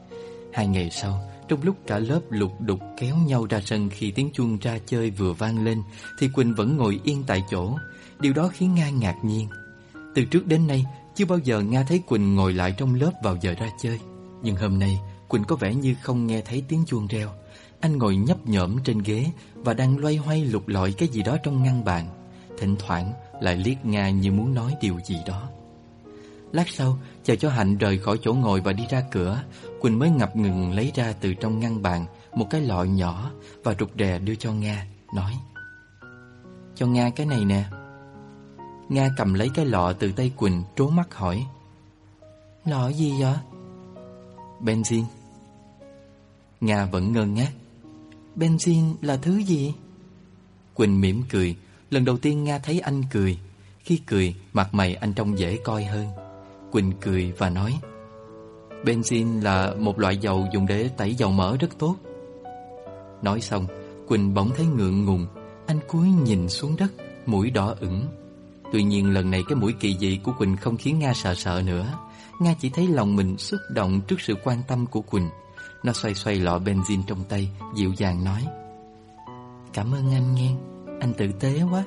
2 ngày sau, trong lúc cả lớp lục đục kéo nhau ra sân khi tiếng chuông ra chơi vừa vang lên, thì Quỳnh vẫn ngồi yên tại chỗ. Điều đó khiến Nga ngạc nhiên. Từ trước đến nay, chưa bao giờ Nga thấy Quỳnh ngồi lại trong lớp vào giờ ra chơi. Nhưng hôm nay, Quỳnh có vẻ như không nghe thấy tiếng chuông reo. Anh ngồi nhấp nhổm trên ghế và đang loay hoay lục lọi cái gì đó trong ngăn bàn. Thỉnh thoảng lại liếc Nga như muốn nói điều gì đó. Lát sau, chờ cho Hạnh rời khỏi chỗ ngồi và đi ra cửa, Quỳnh mới ngập ngừng lấy ra từ trong ngăn bàn một cái lọ nhỏ và rụt rè đưa cho Nga, nói: cho Nga cái này nè. Nga cầm lấy cái lọ từ tay Quỳnh, trố mắt hỏi: Lọ gì vậy? Benzin. Nga vẫn ngơ ngác. Benzin là thứ gì? Quỳnh mỉm cười. Lần đầu tiên Nga thấy anh cười. Khi cười, mặt mày anh trông dễ coi hơn. Quỳnh cười và nói: Benzin là một loại dầu dùng để tẩy dầu mỡ rất tốt. Nói xong, Quỳnh bỗng thấy ngượng ngùng. Anh cúi nhìn xuống đất, mũi đỏ ửng. Tuy nhiên lần này cái mũi kỳ dị của Quỳnh không khiến Nga sợ nữa. Nga chỉ thấy lòng mình xúc động trước sự quan tâm của Quỳnh. Nó xoay xoay lọ benzin trong tay, dịu dàng nói: Cảm ơn anh nghe, anh tử tế quá.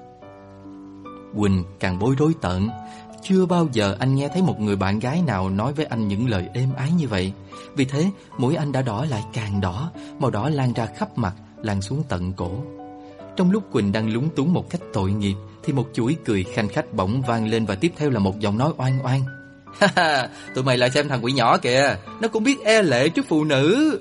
Quỳnh càng bối rối tợn. Chưa bao giờ anh nghe thấy một người bạn gái nào nói với anh những lời êm ái như vậy. Vì thế mũi anh đã đỏ lại càng đỏ, màu đỏ lan ra khắp mặt, lan xuống tận cổ. Trong lúc Quỳnh đang lúng túng một cách tội nghiệp, thì một chuỗi cười khanh khách bỗng vang lên, và tiếp theo là một giọng nói oan oan: Tụi mày lại xem thằng quỷ nhỏ kìa, nó cũng biết e lệ trước phụ nữ.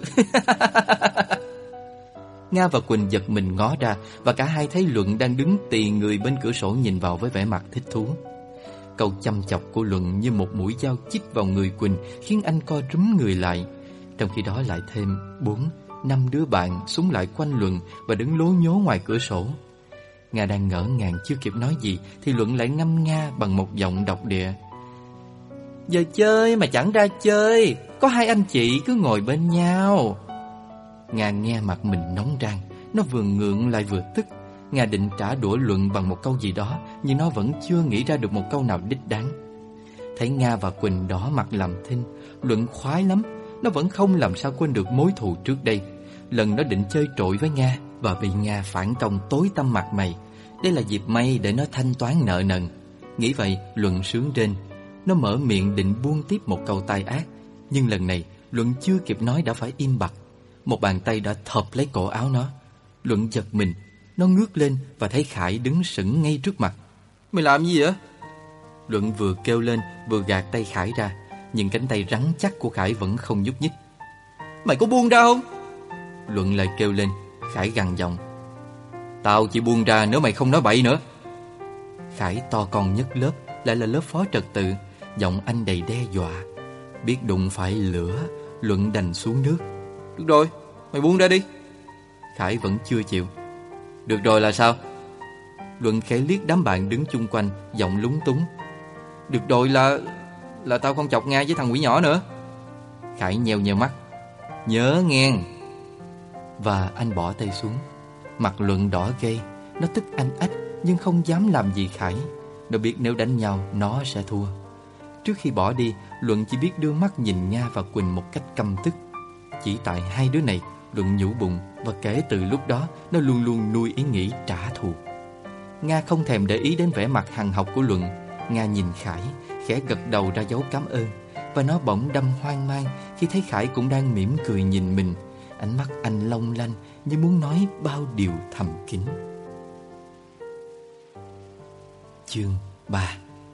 Nga và Quỳnh giật mình ngó ra, và cả hai thấy Luận đang đứng tì người bên cửa sổ nhìn vào với vẻ mặt thích thú. Câu chăm chọc của Luận như một mũi dao chích vào người Quỳnh, khiến anh co rúm người lại. Trong khi đó lại thêm 4-5 đứa bạn xúm lại quanh Luận và đứng lố nhố ngoài cửa sổ. Nga đang ngỡ ngàng chưa kịp nói gì, thì Luận lại ngâm nga bằng một giọng độc địa: Giờ chơi mà chẳng ra chơi, có hai anh chị cứ ngồi bên nhau. Nga nghe mặt mình nóng rang, nó vừa ngượng lại vừa tức. Nga định trả đũa Luận bằng một câu gì đó, nhưng nó vẫn chưa nghĩ ra được một câu nào đích đáng. Thấy Nga và Quỳnh đỏ mặt làm thinh, Luận khoái lắm. Nó vẫn không làm sao quên được mối thù trước đây. Lần nó định chơi trội với Nga, và bị Nga phản công tối tăm mặt mày. Đây là dịp may để nó thanh toán nợ nần. Nghĩ vậy, Luận sướng rên. Nó mở miệng định buông tiếp một câu tai ác, nhưng lần này Luận chưa kịp nói đã phải im bặt. Một bàn tay đã thộp lấy cổ áo nó. Luận giật mình. Nó ngước lên và thấy Khải đứng sững ngay trước mặt. Mày làm gì vậy? Luận vừa kêu lên vừa gạt tay Khải ra, nhưng cánh tay rắn chắc của Khải vẫn không nhúc nhích. Mày có buông ra không? Luận lại kêu lên. Khải gằn giọng: Tao chỉ buông ra nếu mày không nói bậy nữa. Khải to con nhất lớp, lại là lớp phó trật tự. Giọng anh đầy đe dọa. Biết đụng phải lửa, Luận đành xuống nước. Được rồi, mày buông ra đi. Khải vẫn chưa chịu. Được rồi là sao? Luận khẽ liếc đám bạn đứng chung quanh, giọng lúng túng. Được rồi là tao không chọc Nga với thằng quỷ nhỏ nữa. Khải nheo nheo mắt. Nhớ nghe. Và anh bỏ tay xuống. Mặt Luận đỏ gay. Nó tức anh ách, nhưng không dám làm gì Khải. Nó biết nếu đánh nhau nó sẽ thua. Trước khi bỏ đi, Luận chỉ biết đưa mắt nhìn Nga và Quỳnh một cách căm tức. Chỉ tại hai đứa này, Luận nhủ bụng, và kể từ lúc đó nó luôn luôn nuôi ý nghĩ trả thù. Nga không thèm để ý đến vẻ mặt hằn học của Luận. Nga nhìn Khải, khẽ gật đầu ra dấu cảm ơn. Và nó bỗng đâm hoang mang khi thấy Khải cũng đang mỉm cười nhìn mình. Ánh mắt anh long lanh như muốn nói bao điều thầm kín. Chương 3.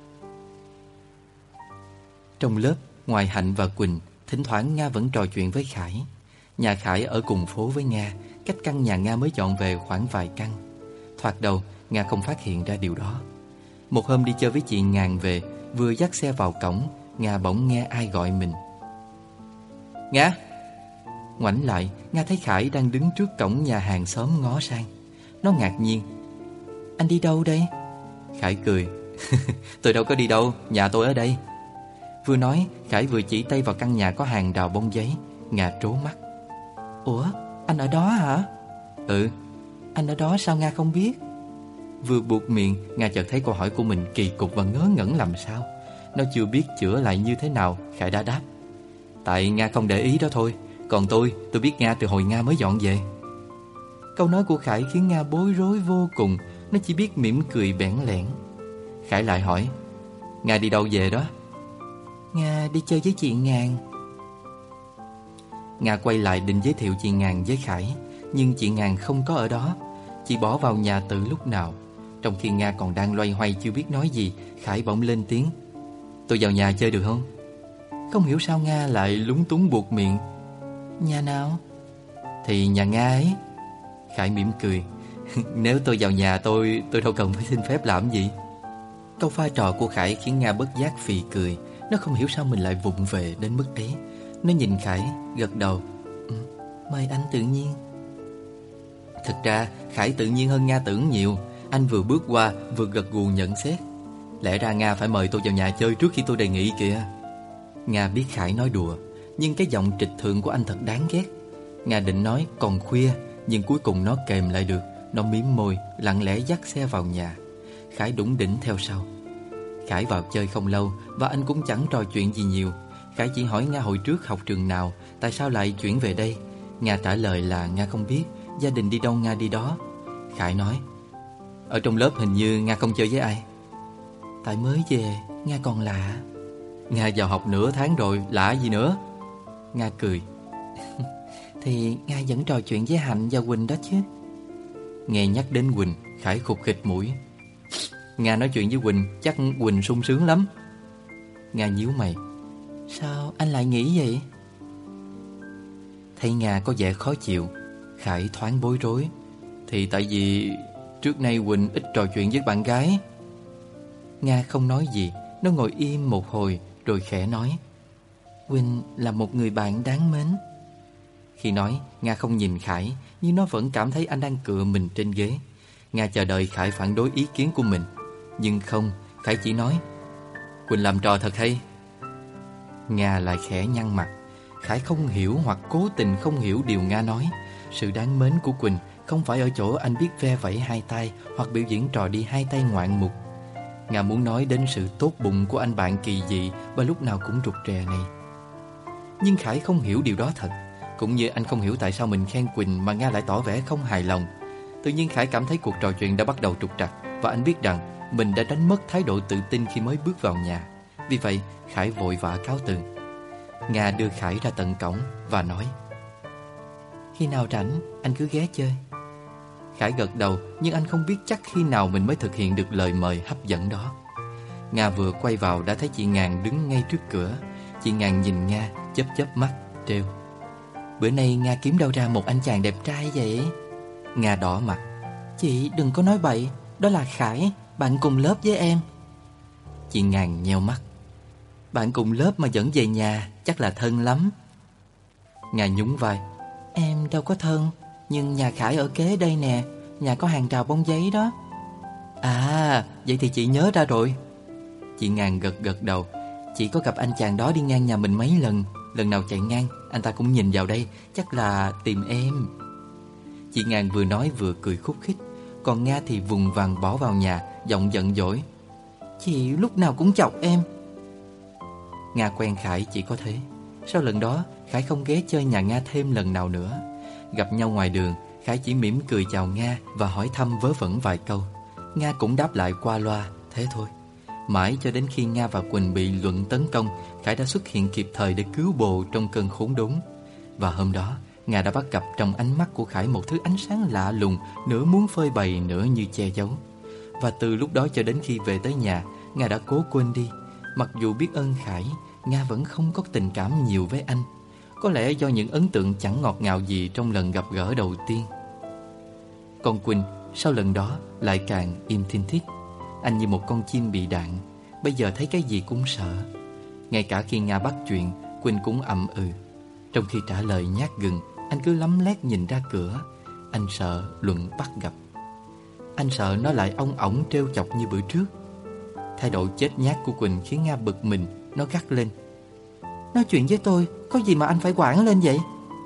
Trong lớp, ngoài Hạnh và Quỳnh, thỉnh thoảng Nga vẫn trò chuyện với Khải. Nhà Khải ở cùng phố với Nga, cách căn nhà Nga mới dọn về khoảng vài căn. Thoạt đầu, Nga không phát hiện ra điều đó. Một hôm đi chơi với chị Ngàn về, vừa dắt xe vào cổng, Nga bỗng nghe ai gọi mình. Nga! Ngoảnh lại, Nga thấy Khải đang đứng trước cổng nhà hàng xóm ngó sang. Nó ngạc nhiên. Anh đi đâu đây? Khải cười. Tôi đâu có đi đâu, nhà tôi ở đây. Vừa nói, Khải vừa chỉ tay vào căn nhà có hàng rào bông giấy. Nga trố mắt. Ủa, anh ở đó hả? Ừ. Anh ở đó sao Nga không biết? Vừa buột miệng, Nga chợt thấy câu hỏi của mình kỳ cục và ngớ ngẩn làm sao. Nó chưa biết chữa lại như thế nào, Khải đã đáp. Tại Nga không để ý đó thôi. Còn tôi biết Nga từ hồi Nga mới dọn về. Câu nói của Khải khiến Nga bối rối vô cùng. Nó chỉ biết mỉm cười bẽn lẽn. Khải lại hỏi. Nga đi đâu về đó? Nga đi chơi với chị Ngàn. Nga quay lại định giới thiệu chị Ngàn với Khải, nhưng chị Ngàn không có ở đó. Chị bỏ vào nhà từ lúc nào. Trong khi Nga còn đang loay hoay chưa biết nói gì, Khải bỗng lên tiếng. Tôi vào nhà chơi được không? Không hiểu sao Nga lại lúng túng buột miệng. Nhà nào? Thì nhà Nga ấy. Khải mỉm cười. Nếu tôi vào nhà tôi đâu cần phải xin phép làm gì. Câu pha trò của Khải khiến Nga bất giác phì cười. Nó không hiểu sao mình lại vụng về đến mức ấy. Nó nhìn Khải, gật đầu. Mời anh tự nhiên. Thực ra Khải tự nhiên hơn Nga tưởng nhiều. Anh vừa bước qua vừa gật gù nhận xét. Lẽ ra Nga phải mời tôi vào nhà chơi trước khi tôi đề nghị kìa. Nga biết Khải nói đùa, nhưng cái giọng trịch thượng của anh thật đáng ghét. Nga định nói còn khuya, nhưng cuối cùng nó kềm lại được. Nó mím môi, lặng lẽ dắt xe vào nhà. Khải đủng đỉnh theo sau. Khải vào chơi không lâu và anh cũng chẳng trò chuyện gì nhiều. Khải chỉ hỏi Nga hồi trước học trường nào, tại sao lại chuyển về đây. Nga trả lời là Nga không biết, gia đình đi đâu Nga đi đó. Khải nói, ở trong lớp hình như Nga không chơi với ai. Tại mới về, Nga còn lạ. Nga vào học nửa tháng rồi, lạ gì nữa? Nga cười. Thì Nga vẫn trò chuyện với Hạnh và Quỳnh đó chứ. Nghe nhắc đến Quỳnh, Khải khục khịch mũi. Nga nói chuyện với Quỳnh, chắc Quỳnh sung sướng lắm. Nga nhíu mày. Sao anh lại nghĩ vậy? Thấy Nga có vẻ khó chịu, Khải thoáng bối rối. Thì tại vì trước nay Quỳnh ít trò chuyện với bạn gái. Nga không nói gì. Nó ngồi im một hồi rồi khẽ nói, Quỳnh là một người bạn đáng mến. Khi nói, Nga không nhìn Khải, nhưng nó vẫn cảm thấy anh đang cựa mình trên ghế. Nga chờ đợi Khải phản đối ý kiến của mình. Nhưng không, Khải chỉ nói, Quỳnh làm trò thật hay. Nga lại khẽ nhăn mặt. Khải không hiểu hoặc cố tình không hiểu điều Nga nói. Sự đáng mến của Quỳnh không phải ở chỗ anh biết ve vẫy hai tay hoặc biểu diễn trò đi hai tay ngoạn mục. Nga muốn nói đến sự tốt bụng của anh bạn kỳ dị và lúc nào cũng rụt rè này. Nhưng Khải không hiểu điều đó thật. Cũng như anh không hiểu tại sao mình khen Quỳnh mà Nga lại tỏ vẻ không hài lòng. Tự nhiên Khải cảm thấy cuộc trò chuyện đã bắt đầu trục trặc. Và anh biết rằng mình đã đánh mất thái độ tự tin khi mới bước vào nhà. Vì vậy Khải vội vã cáo từ. Nga đưa Khải ra tận cổng và nói, khi nào rảnh anh cứ ghé chơi. Khải gật đầu, nhưng anh không biết chắc khi nào mình mới thực hiện được lời mời hấp dẫn đó. Nga vừa quay vào đã thấy chị Ngàn đứng ngay trước cửa. Chị Ngàn nhìn Nga, chớp chớp mắt, trêu, bữa nay Nga kiếm đâu ra một anh chàng đẹp trai vậy? Nga đỏ mặt. Chị đừng có nói bậy, đó là Khải, bạn cùng lớp với em. Chị Ngàn nheo mắt. Bạn cùng lớp mà dẫn về nhà, chắc là thân lắm. Nga nhún vai. Em đâu có thân, nhưng nhà Khải ở kế đây nè, nhà có hàng rào bông giấy đó. À, vậy thì chị nhớ ra rồi. Chị Ngàn gật gật đầu. Chị có gặp anh chàng đó đi ngang nhà mình mấy lần. Lần nào chạy ngang, anh ta cũng nhìn vào đây, chắc là tìm em. Chị Ngàn vừa nói vừa cười khúc khích. Còn Nga thì vùng vằng bỏ vào nhà, giọng giận dỗi. Chị lúc nào cũng chọc em. Nga quen Khải chỉ có thế. Sau lần đó, Khải không ghé chơi nhà Nga thêm lần nào nữa. Gặp nhau ngoài đường, Khải chỉ mỉm cười chào Nga và hỏi thăm vớ vẩn vài câu. Nga cũng đáp lại qua loa, thế thôi. Mãi cho đến khi Nga và Quỳnh bị luận tấn công, Khải đã xuất hiện kịp thời để cứu bồ trong cơn khốn đốn. Và hôm đó, Nga đã bắt gặp trong ánh mắt của Khải một thứ ánh sáng lạ lùng, nửa muốn phơi bày, nửa như che giấu. Và từ lúc đó cho đến khi về tới nhà, Nga đã cố quên đi. Mặc dù biết ơn Khải, Nga vẫn không có tình cảm nhiều với anh. Có lẽ do những ấn tượng chẳng ngọt ngào gì trong lần gặp gỡ đầu tiên. Còn Quỳnh, sau lần đó, lại càng im thinh thít. Anh như một con chim bị đạn, bây giờ thấy cái gì cũng sợ. Ngay cả khi Nga bắt chuyện, Quỳnh cũng ậm ừ. Trong khi trả lời nhát gừng, anh cứ lấm lét nhìn ra cửa. Anh sợ Luận bắt gặp. Anh sợ nó lại ong ổng trêu chọc như bữa trước. Thái độ chết nhát của Quỳnh khiến Nga bực mình. Nó gắt lên. Nói chuyện với tôi, có gì mà anh phải quản lên vậy?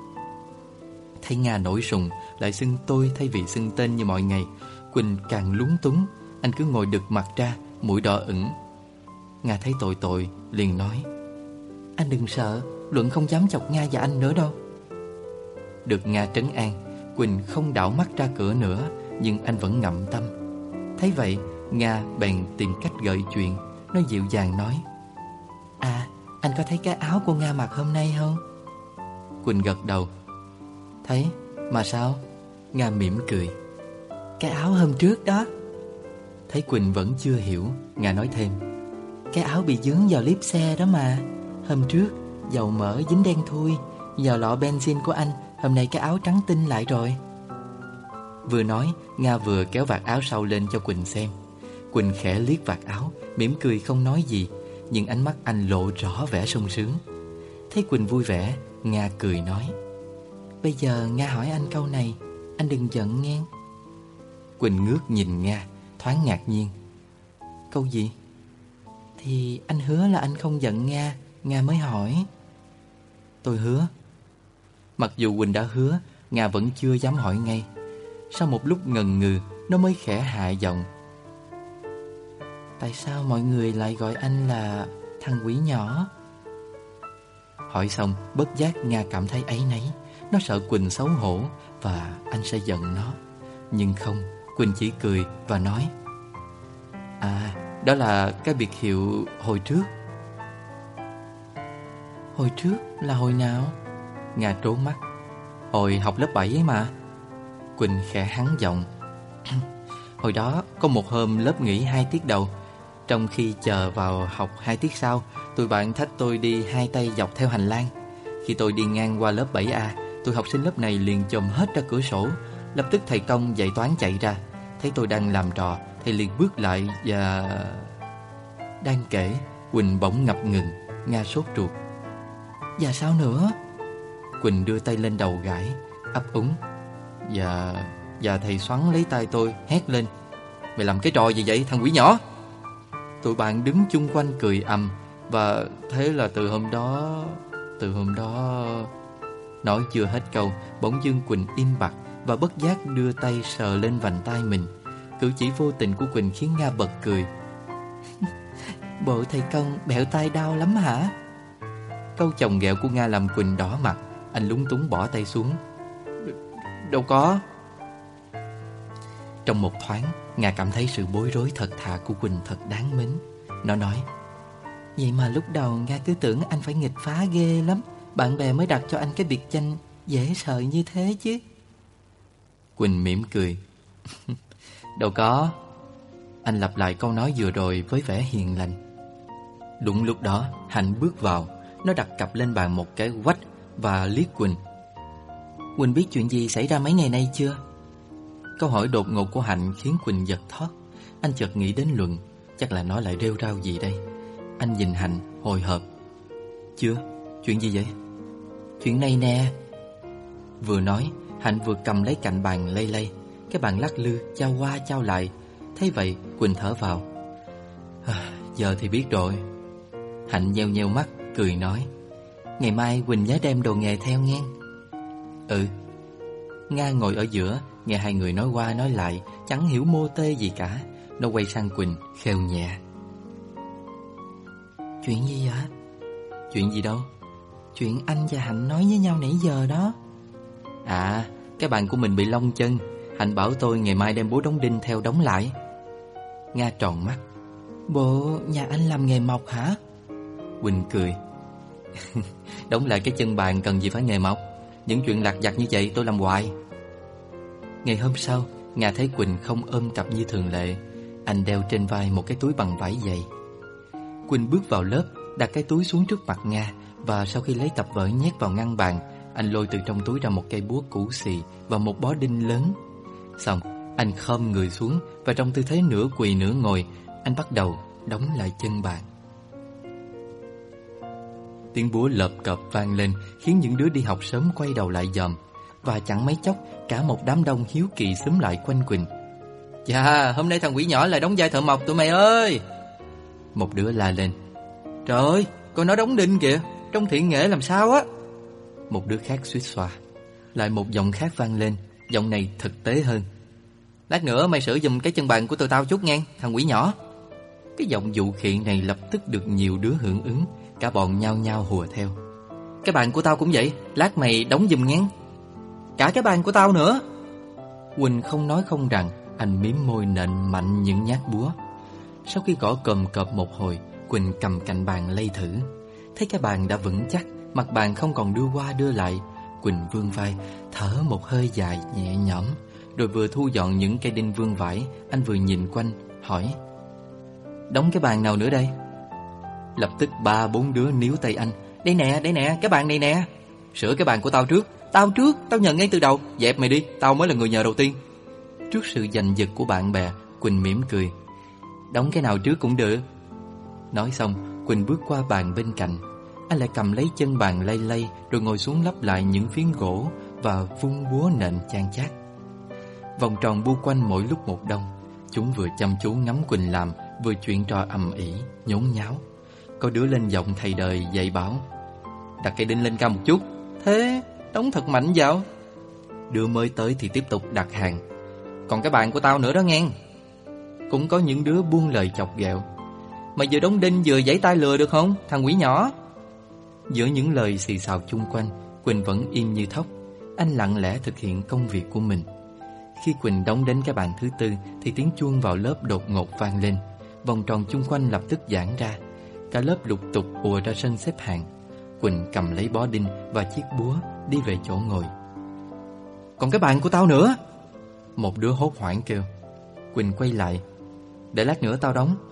Thấy Nga nổi sùng, lại xưng tôi thay vì xưng tên như mọi ngày, Quỳnh càng lúng túng. Anh cứ ngồi đực mặt ra, mũi đỏ ửng. Nga thấy tội tội, liền nói, anh đừng sợ, Luận không dám chọc Nga và anh nữa đâu. Được Nga trấn an, Quỳnh không đảo mắt ra cửa nữa, nhưng anh vẫn ngậm tâm. Thấy vậy, Nga bèn tìm cách gợi chuyện. Nó dịu dàng nói, à, anh có thấy cái áo của Nga mặc hôm nay không? Quỳnh gật đầu. Thấy, mà sao? Nga mỉm cười. Cái áo hôm trước đó. Thấy Quỳnh vẫn chưa hiểu, Nga nói thêm, cái áo bị dướng vào líp xe đó mà. Hôm trước dầu mỡ dính đen thui, vào lọ benzin của anh, hôm nay cái áo trắng tinh lại rồi. Vừa nói, Nga vừa kéo vạt áo sau lên cho Quỳnh xem. Quỳnh khẽ liếc vạt áo, mỉm cười không nói gì, nhưng ánh mắt anh lộ rõ vẻ sung sướng. Thấy Quỳnh vui vẻ, Nga cười nói: "Bây giờ Nga hỏi anh câu này, anh đừng giận nghe." Quỳnh ngước nhìn Nga, thoáng ngạc nhiên. "Câu gì?" "Thì anh hứa là anh không giận Nga, Nga mới hỏi." "Tôi hứa." Mặc dù Quỳnh đã hứa, Nga vẫn chưa dám hỏi ngay. Sau một lúc ngần ngừ, nó mới khẽ hạ giọng: "Tại sao mọi người lại gọi anh là thằng quỷ nhỏ?" Hỏi xong, bất giác Nga cảm thấy áy náy. Nó sợ Quỳnh xấu hổ và anh sẽ giận nó. Nhưng không, Quỳnh chỉ cười và nói: "À, đó là cái biệt hiệu hồi trước." "Hồi trước là hồi nào?" Nga trố mắt. "Hồi học lớp 7 ấy mà." Quỳnh khẽ hắng giọng: "Hồi đó có một hôm lớp nghỉ 2 tiết đầu. Trong khi chờ vào học 2 tiết sau, tụi bạn thách tôi đi hai tay dọc theo hành lang. Khi tôi đi ngang qua lớp 7A, tụi học sinh lớp này liền chồm hết ra cửa sổ. Lập tức thầy Công dạy toán chạy ra. Thấy tôi đang làm trò, thầy liền bước lại và..." Đang kể, Quỳnh bỗng ngập ngừng. Nga sốt ruột: "Và sao nữa?" Quỳnh đưa tay lên đầu gãi, ấp úng: Và thầy xoắn lấy tay tôi, hét lên: "Mày làm cái trò gì vậy thằng quỷ nhỏ?" Tụi bạn đứng chung quanh cười ầm. Và thế là từ hôm đó... Nói chưa hết câu, bỗng dưng Quỳnh im bặt và bất giác đưa tay sờ lên vành tai mình. Cử chỉ vô tình của Quỳnh khiến Nga bật cười. "Bộ thầy Công bẹo tai đau lắm hả?" Câu chồng ghẹo của Nga làm Quỳnh đỏ mặt. Anh lúng túng bỏ tay xuống: "Đâu có." Trong một thoáng, Nga cảm thấy sự bối rối thật thà của Quỳnh thật đáng mến. Nó nói: "Vậy mà lúc đầu Nga cứ tưởng anh phải nghịch phá ghê lắm, bạn bè mới đặt cho anh cái biệt danh dễ sợ như thế chứ." Quỳnh mỉm cười: "Đâu có." Anh lặp lại câu nói vừa rồi với vẻ hiền lành. Đúng lúc đó, Hạnh bước vào. Nó đặt cặp lên bàn một cái quách và liếc Quỳnh: "Quỳnh biết chuyện gì xảy ra mấy ngày nay chưa?" Câu hỏi đột ngột của Hạnh khiến Quỳnh giật thót. Anh chợt nghĩ đến Luận. Chắc là nó lại rêu rao gì đây. Anh nhìn Hạnh hồi hộp: "Chưa, chuyện gì vậy?" "Chuyện này nè." Vừa nói, Hạnh vừa cầm lấy cạnh bàn lay lay. Cái bàn lắc lư, chao qua chao lại. Thấy vậy, Quỳnh thở vào: "Giờ thì biết rồi." Hạnh nheo nheo mắt, cười nói: "Ngày mai Quỳnh nhớ đem đồ nghề theo nghe." "Ừ." Nga ngồi ở giữa, nghe hai người nói qua nói lại, chẳng hiểu mô tê gì cả. Nó quay sang Quỳnh, khều nhẹ: "Chuyện gì vậy?" "Chuyện gì đâu?" "Chuyện anh và Hạnh nói với nhau nãy giờ đó." "À, cái bàn của mình bị lông chân. Hạnh bảo tôi ngày mai đem búa đóng đinh theo đóng lại." Nga tròn mắt: "Bộ nhà anh làm nghề mộc hả?" Quỳnh cười: "Đóng lại cái chân bàn cần gì phải nghề mộc. Những chuyện lặt vặt như vậy tôi làm hoài." Ngày hôm sau, Nga thấy Quỳnh không ôm cặp như thường lệ. Anh đeo trên vai một cái túi bằng vải dày. Quỳnh bước vào lớp, đặt cái túi xuống trước mặt Nga. Và sau khi lấy tập vở nhét vào ngăn bàn, anh lôi từ trong túi ra một cây búa cũ xì và một bó đinh lớn. Xong, anh khom người xuống và trong tư thế nửa quỳ nửa ngồi, anh bắt đầu đóng lại chân bàn. Tiếng búa lợp cợp vang lên khiến những đứa đi học sớm quay đầu lại dòm. Và chẳng mấy chốc, cả một đám đông hiếu kỳ xúm lại quanh Quỳnh. "Chà, hôm nay thằng quỷ nhỏ lại đóng vai thợ mộc tụi mày ơi!" Một đứa la lên: "Trời ơi, coi nó đóng đinh kìa, trông thiện nghệ làm sao á." Một đứa khác suýt xoa. Lại một giọng khác vang lên, giọng này thực tế hơn: "Lát nữa mày sửa giùm cái chân bàn của tụi tao chút nghe, thằng quỷ nhỏ." Cái giọng dụ khiện này lập tức được nhiều đứa hưởng ứng. Cả bọn nhao nhao hùa theo: "Cái bàn của tao cũng vậy, lát mày đóng giùm nghe." "Cả cái bàn của tao nữa." Quỳnh không nói không rằng, anh mím môi nện mạnh những nhát búa. Sau khi gõ cồm cộp một hồi, Quỳnh cầm cạnh bàn lay thử. Thấy cái bàn đã vững chắc, mặt bàn không còn đưa qua đưa lại. Quỳnh vươn vai, thở một hơi dài nhẹ nhõm. Rồi vừa thu dọn những cây đinh vương vải, anh vừa nhìn quanh, hỏi: "Đóng cái bàn nào nữa đây?" Lập tức 3-4 đứa níu tay anh: đây nè, cái bàn này nè." "Sửa cái bàn của tao trước." Tao nhận ngay từ đầu, dẹp mày đi, tao mới là người nhờ đầu tiên." Trước sự giành giật của bạn bè, Quỳnh mỉm cười. Đóng cái nào trước cũng được. Nói xong, Quỳnh bước qua bàn bên cạnh. Anh lại cầm lấy chân bàn lay lay, rồi ngồi xuống lắp lại những phiến gỗ và vung búa nện chan chát. Vòng tròn bu quanh mỗi lúc một đông. Chúng vừa chăm chú ngắm Quỳnh làm, vừa chuyện trò ầm ĩ, nhốn nháo. Có đứa lên giọng thầy đời dạy bảo: đặt cây đinh lên cao một chút. Thế, đóng thật mạnh vào. Đứa mới tới thì tiếp tục đặt hàng: còn cái bàn của tao nữa đó nghe. Cũng có những đứa buông lời chọc ghẹo: mày vừa đóng đinh vừa giãy tay lừa được không, thằng quỷ nhỏ. Giữa những lời xì xào chung quanh, Quỳnh vẫn im như thóc. Anh lặng lẽ thực hiện công việc của mình. Khi Quỳnh đóng đến cái bàn thứ tư thì tiếng chuông vào lớp đột ngột vang lên. Vòng tròn chung quanh lập tức giãn ra. Cả lớp lục tục ùa ra sân xếp hàng. Quỳnh cầm lấy bó đinh và chiếc búa đi về chỗ ngồi. Còn cái bàn của tao nữa, một đứa hốt hoảng kêu. Quỳnh quay lại: để lát nữa tao đóng.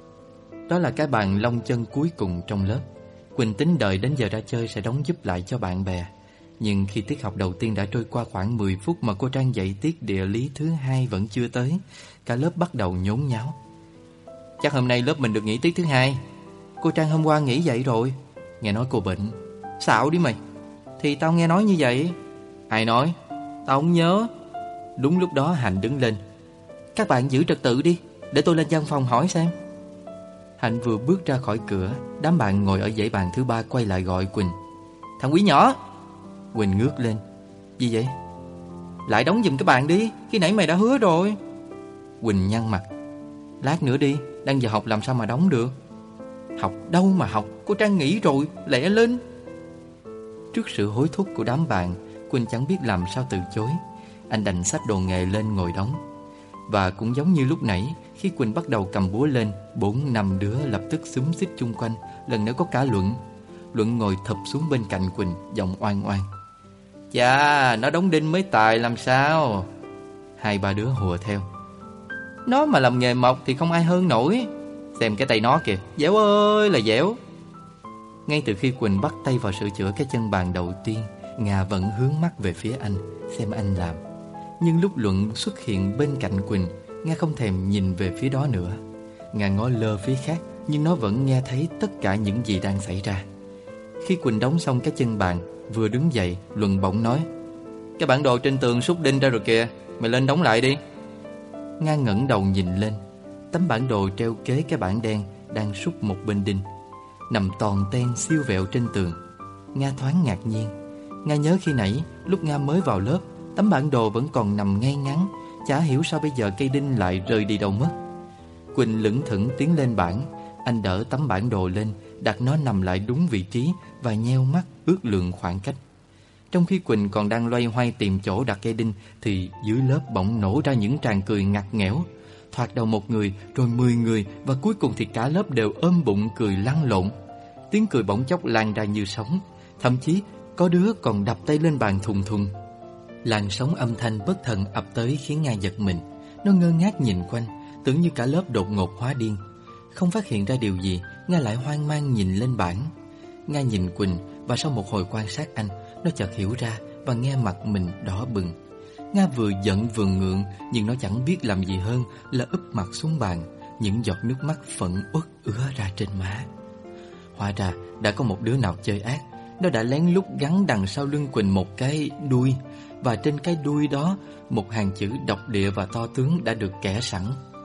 Đó là cái bàn lông chân cuối cùng trong lớp. Quỳnh tính đợi đến giờ ra chơi sẽ đóng giúp lại cho bạn bè. Nhưng khi tiết học đầu tiên đã trôi qua khoảng 10 phút mà cô Trang dạy tiết địa lý thứ 2 vẫn chưa tới, cả lớp bắt đầu nhốn nháo. Chắc hôm nay lớp mình được nghỉ tiết thứ 2. Cô Trang hôm qua nghỉ dạy rồi. Nghe nói cô bệnh. Xạo đi mày. Thì tao nghe nói như vậy. Ai nói? Tao không nhớ. Đúng lúc đó Hạnh đứng lên: các bạn giữ trật tự đi, để tôi lên văn phòng hỏi xem. Hạnh vừa bước ra khỏi cửa, đám bạn ngồi ở dãy bàn thứ 3 quay lại gọi Quỳnh: thằng quý nhỏ. Quỳnh ngước lên: gì vậy? Lại đóng giùm cái bàn đi, khi nãy mày đã hứa rồi. Quỳnh nhăn mặt: lát nữa đi, đang giờ học làm sao mà đóng được. Học đâu mà học, cô Trang nghỉ rồi, lẹ lên. Trước sự hối thúc của đám bạn, Quỳnh chẳng biết làm sao từ chối. Anh đành xách đồ nghề lên ngồi đóng. Và cũng giống như lúc nãy, khi Quỳnh bắt đầu cầm búa lên, 4-5 đứa lập tức xúm xít chung quanh. Lần nữa có cả Luận. Luận ngồi thụp xuống bên cạnh Quỳnh, giọng oan oan: chà, nó đóng đinh mới tài làm sao. 2-3 đứa hùa theo: nó mà làm nghề mộc thì không ai hơn nổi. Xem cái tay nó kìa, dẻo ơi là dẻo. Ngay từ khi Quỳnh bắt tay vào sửa chữa cái chân bàn đầu tiên, Nga vẫn hướng mắt về phía anh, xem anh làm. Nhưng lúc Luận xuất hiện bên cạnh Quỳnh, Nga không thèm nhìn về phía đó nữa. Nga ngó lơ phía khác, nhưng nó vẫn nghe thấy tất cả những gì đang xảy ra. Khi Quỳnh đóng xong cái chân bàn, vừa đứng dậy, Luận bỗng nói: cái bản đồ trên tường xúc đinh ra rồi kìa, mày lên đóng lại đi. Nga ngẩng đầu nhìn lên. Tấm bản đồ treo kế cái bảng đen đang xúc một bên đinh, nằm toàn ten siêu vẹo trên tường. Nga thoáng ngạc nhiên. Nga nhớ khi nãy, lúc Nga mới vào lớp, tấm bản đồ vẫn còn nằm ngay ngắn. Chả hiểu sao bây giờ cây đinh lại rơi đi đâu mất. Quỳnh lững thững tiến lên bảng. Anh đỡ tấm bản đồ lên, đặt nó nằm lại đúng vị trí và nheo mắt ước lượng khoảng cách. Trong khi Quỳnh còn đang loay hoay tìm chỗ đặt cây đinh, thì dưới lớp bỗng nổ ra những tràng cười ngặt nghẽo. Thoạt đầu một người, rồi 10 người, và cuối cùng thì cả lớp đều ôm bụng cười lăn lộn. Tiếng cười bỗng chốc lan ra như sóng. Thậm chí có đứa còn đập tay lên bàn thùng thùng. Làn sóng âm thanh bất thần ập tới khiến Nga giật mình. Nó ngơ ngác nhìn quanh, tưởng như cả lớp đột ngột hóa điên. Không phát hiện ra điều gì, Nga lại hoang mang nhìn lên bảng. Nga nhìn Quỳnh, và sau một hồi quan sát anh, nó chợt hiểu ra và nghe mặt mình đỏ bừng. Nga vừa giận vừa ngượng, nhưng nó chẳng biết làm gì hơn là úp mặt xuống bàn. Những giọt nước mắt phẫn uất ứa ra trên má. Hóa ra đã có một đứa nào chơi ác. Nó đã lén lút gắn đằng sau lưng Quỳnh một cái đuôi, và trên cái đuôi đó một hàng chữ độc địa và to tướng đã được kẻ sẵn: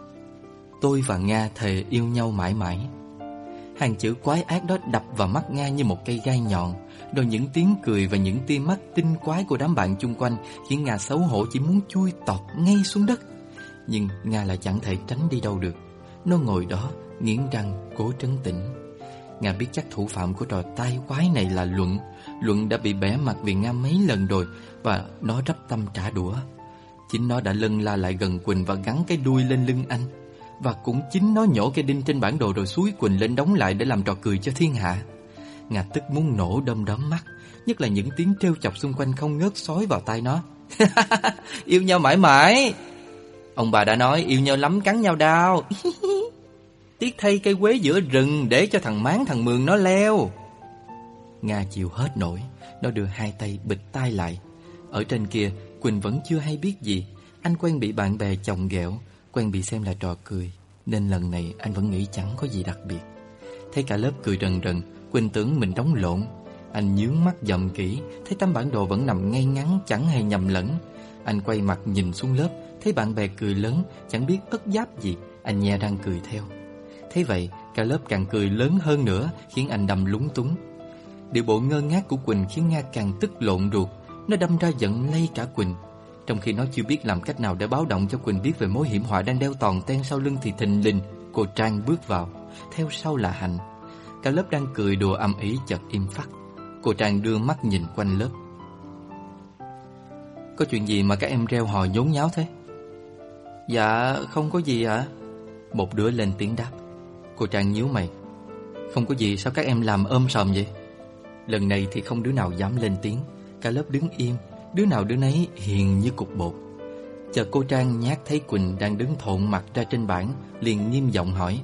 tôi và Nga thề yêu nhau mãi mãi. Hàng chữ quái ác đó đập vào mắt Nga như một cây gai nhọn. Rồi những tiếng cười và những tia mắt tinh quái của đám bạn chung quanh khiến Nga xấu hổ chỉ muốn chui tọt ngay xuống đất. Nhưng Nga lại chẳng thể tránh đi đâu được. Nó ngồi đó nghiến răng cố trấn tĩnh. Nga biết chắc thủ phạm của trò tai quái này là Luận. Luận đã bị bẻ mặt vì Nga mấy lần rồi, và nó rắp tâm trả đũa. Chính nó đã lân la lại gần Quỳnh và gắn cái đuôi lên lưng anh. Và cũng chính nó nhổ cái đinh trên bản đồ rồi xúi Quỳnh lên đóng lại để làm trò cười cho thiên hạ. Nga tức muốn nổ đom đóm mắt, nhất là những tiếng trêu chọc xung quanh không ngớt xối vào tai nó. Yêu nhau mãi mãi. Ông bà đã nói yêu nhau lắm cắn nhau đau. Tiếc thay cây quế giữa rừng để cho thằng Máng thằng Mường nó leo. Nga chịu hết nổi. Nó đưa hai tay bịt tai lại. Ở trên kia Quỳnh vẫn chưa hay biết gì. Anh quen bị bạn bè chồng ghẹo, quen bị xem là trò cười, nên lần này anh vẫn nghĩ chẳng có gì đặc biệt. Thấy cả lớp cười rần rần, Quỳnh tưởng mình đóng lộn. Anh nhướng mắt dòm kỹ, thấy tấm bản đồ vẫn nằm ngay ngắn, chẳng hề nhầm lẫn. Anh quay mặt nhìn xuống lớp, thấy bạn bè cười lớn, chẳng biết ất giáp gì. Anh nhe răng cười theo. Thế vậy, cả lớp càng cười lớn hơn nữa, khiến anh đâm lúng túng. Điệu bộ ngơ ngác của Quỳnh khiến Nga càng tức lộn ruột. Nó đâm ra giận lây cả Quỳnh. Trong khi nó chưa biết làm cách nào để báo động cho Quỳnh biết về mối hiểm họa đang đeo tòn ten sau lưng, thì thình lình cô Trang bước vào, theo sau là Hạnh. Cả lớp đang cười đùa ầm ĩ chợt im phắt. Cô Trang đưa mắt nhìn quanh lớp. Có chuyện gì mà các em reo hò nhốn nháo thế? Dạ không có gì ạ. Một đứa lên tiếng đáp. Cô Trang nhíu mày. Không có gì, sao các em làm ôm sòm vậy? Lần này thì không đứa nào dám lên tiếng. Cả lớp đứng im, đứa nào đứa nấy hiền như cục bột. Chợt cô Trang nhát thấy Quỳnh đang đứng thộn mặt ra trên bảng, liền nghiêm giọng hỏi.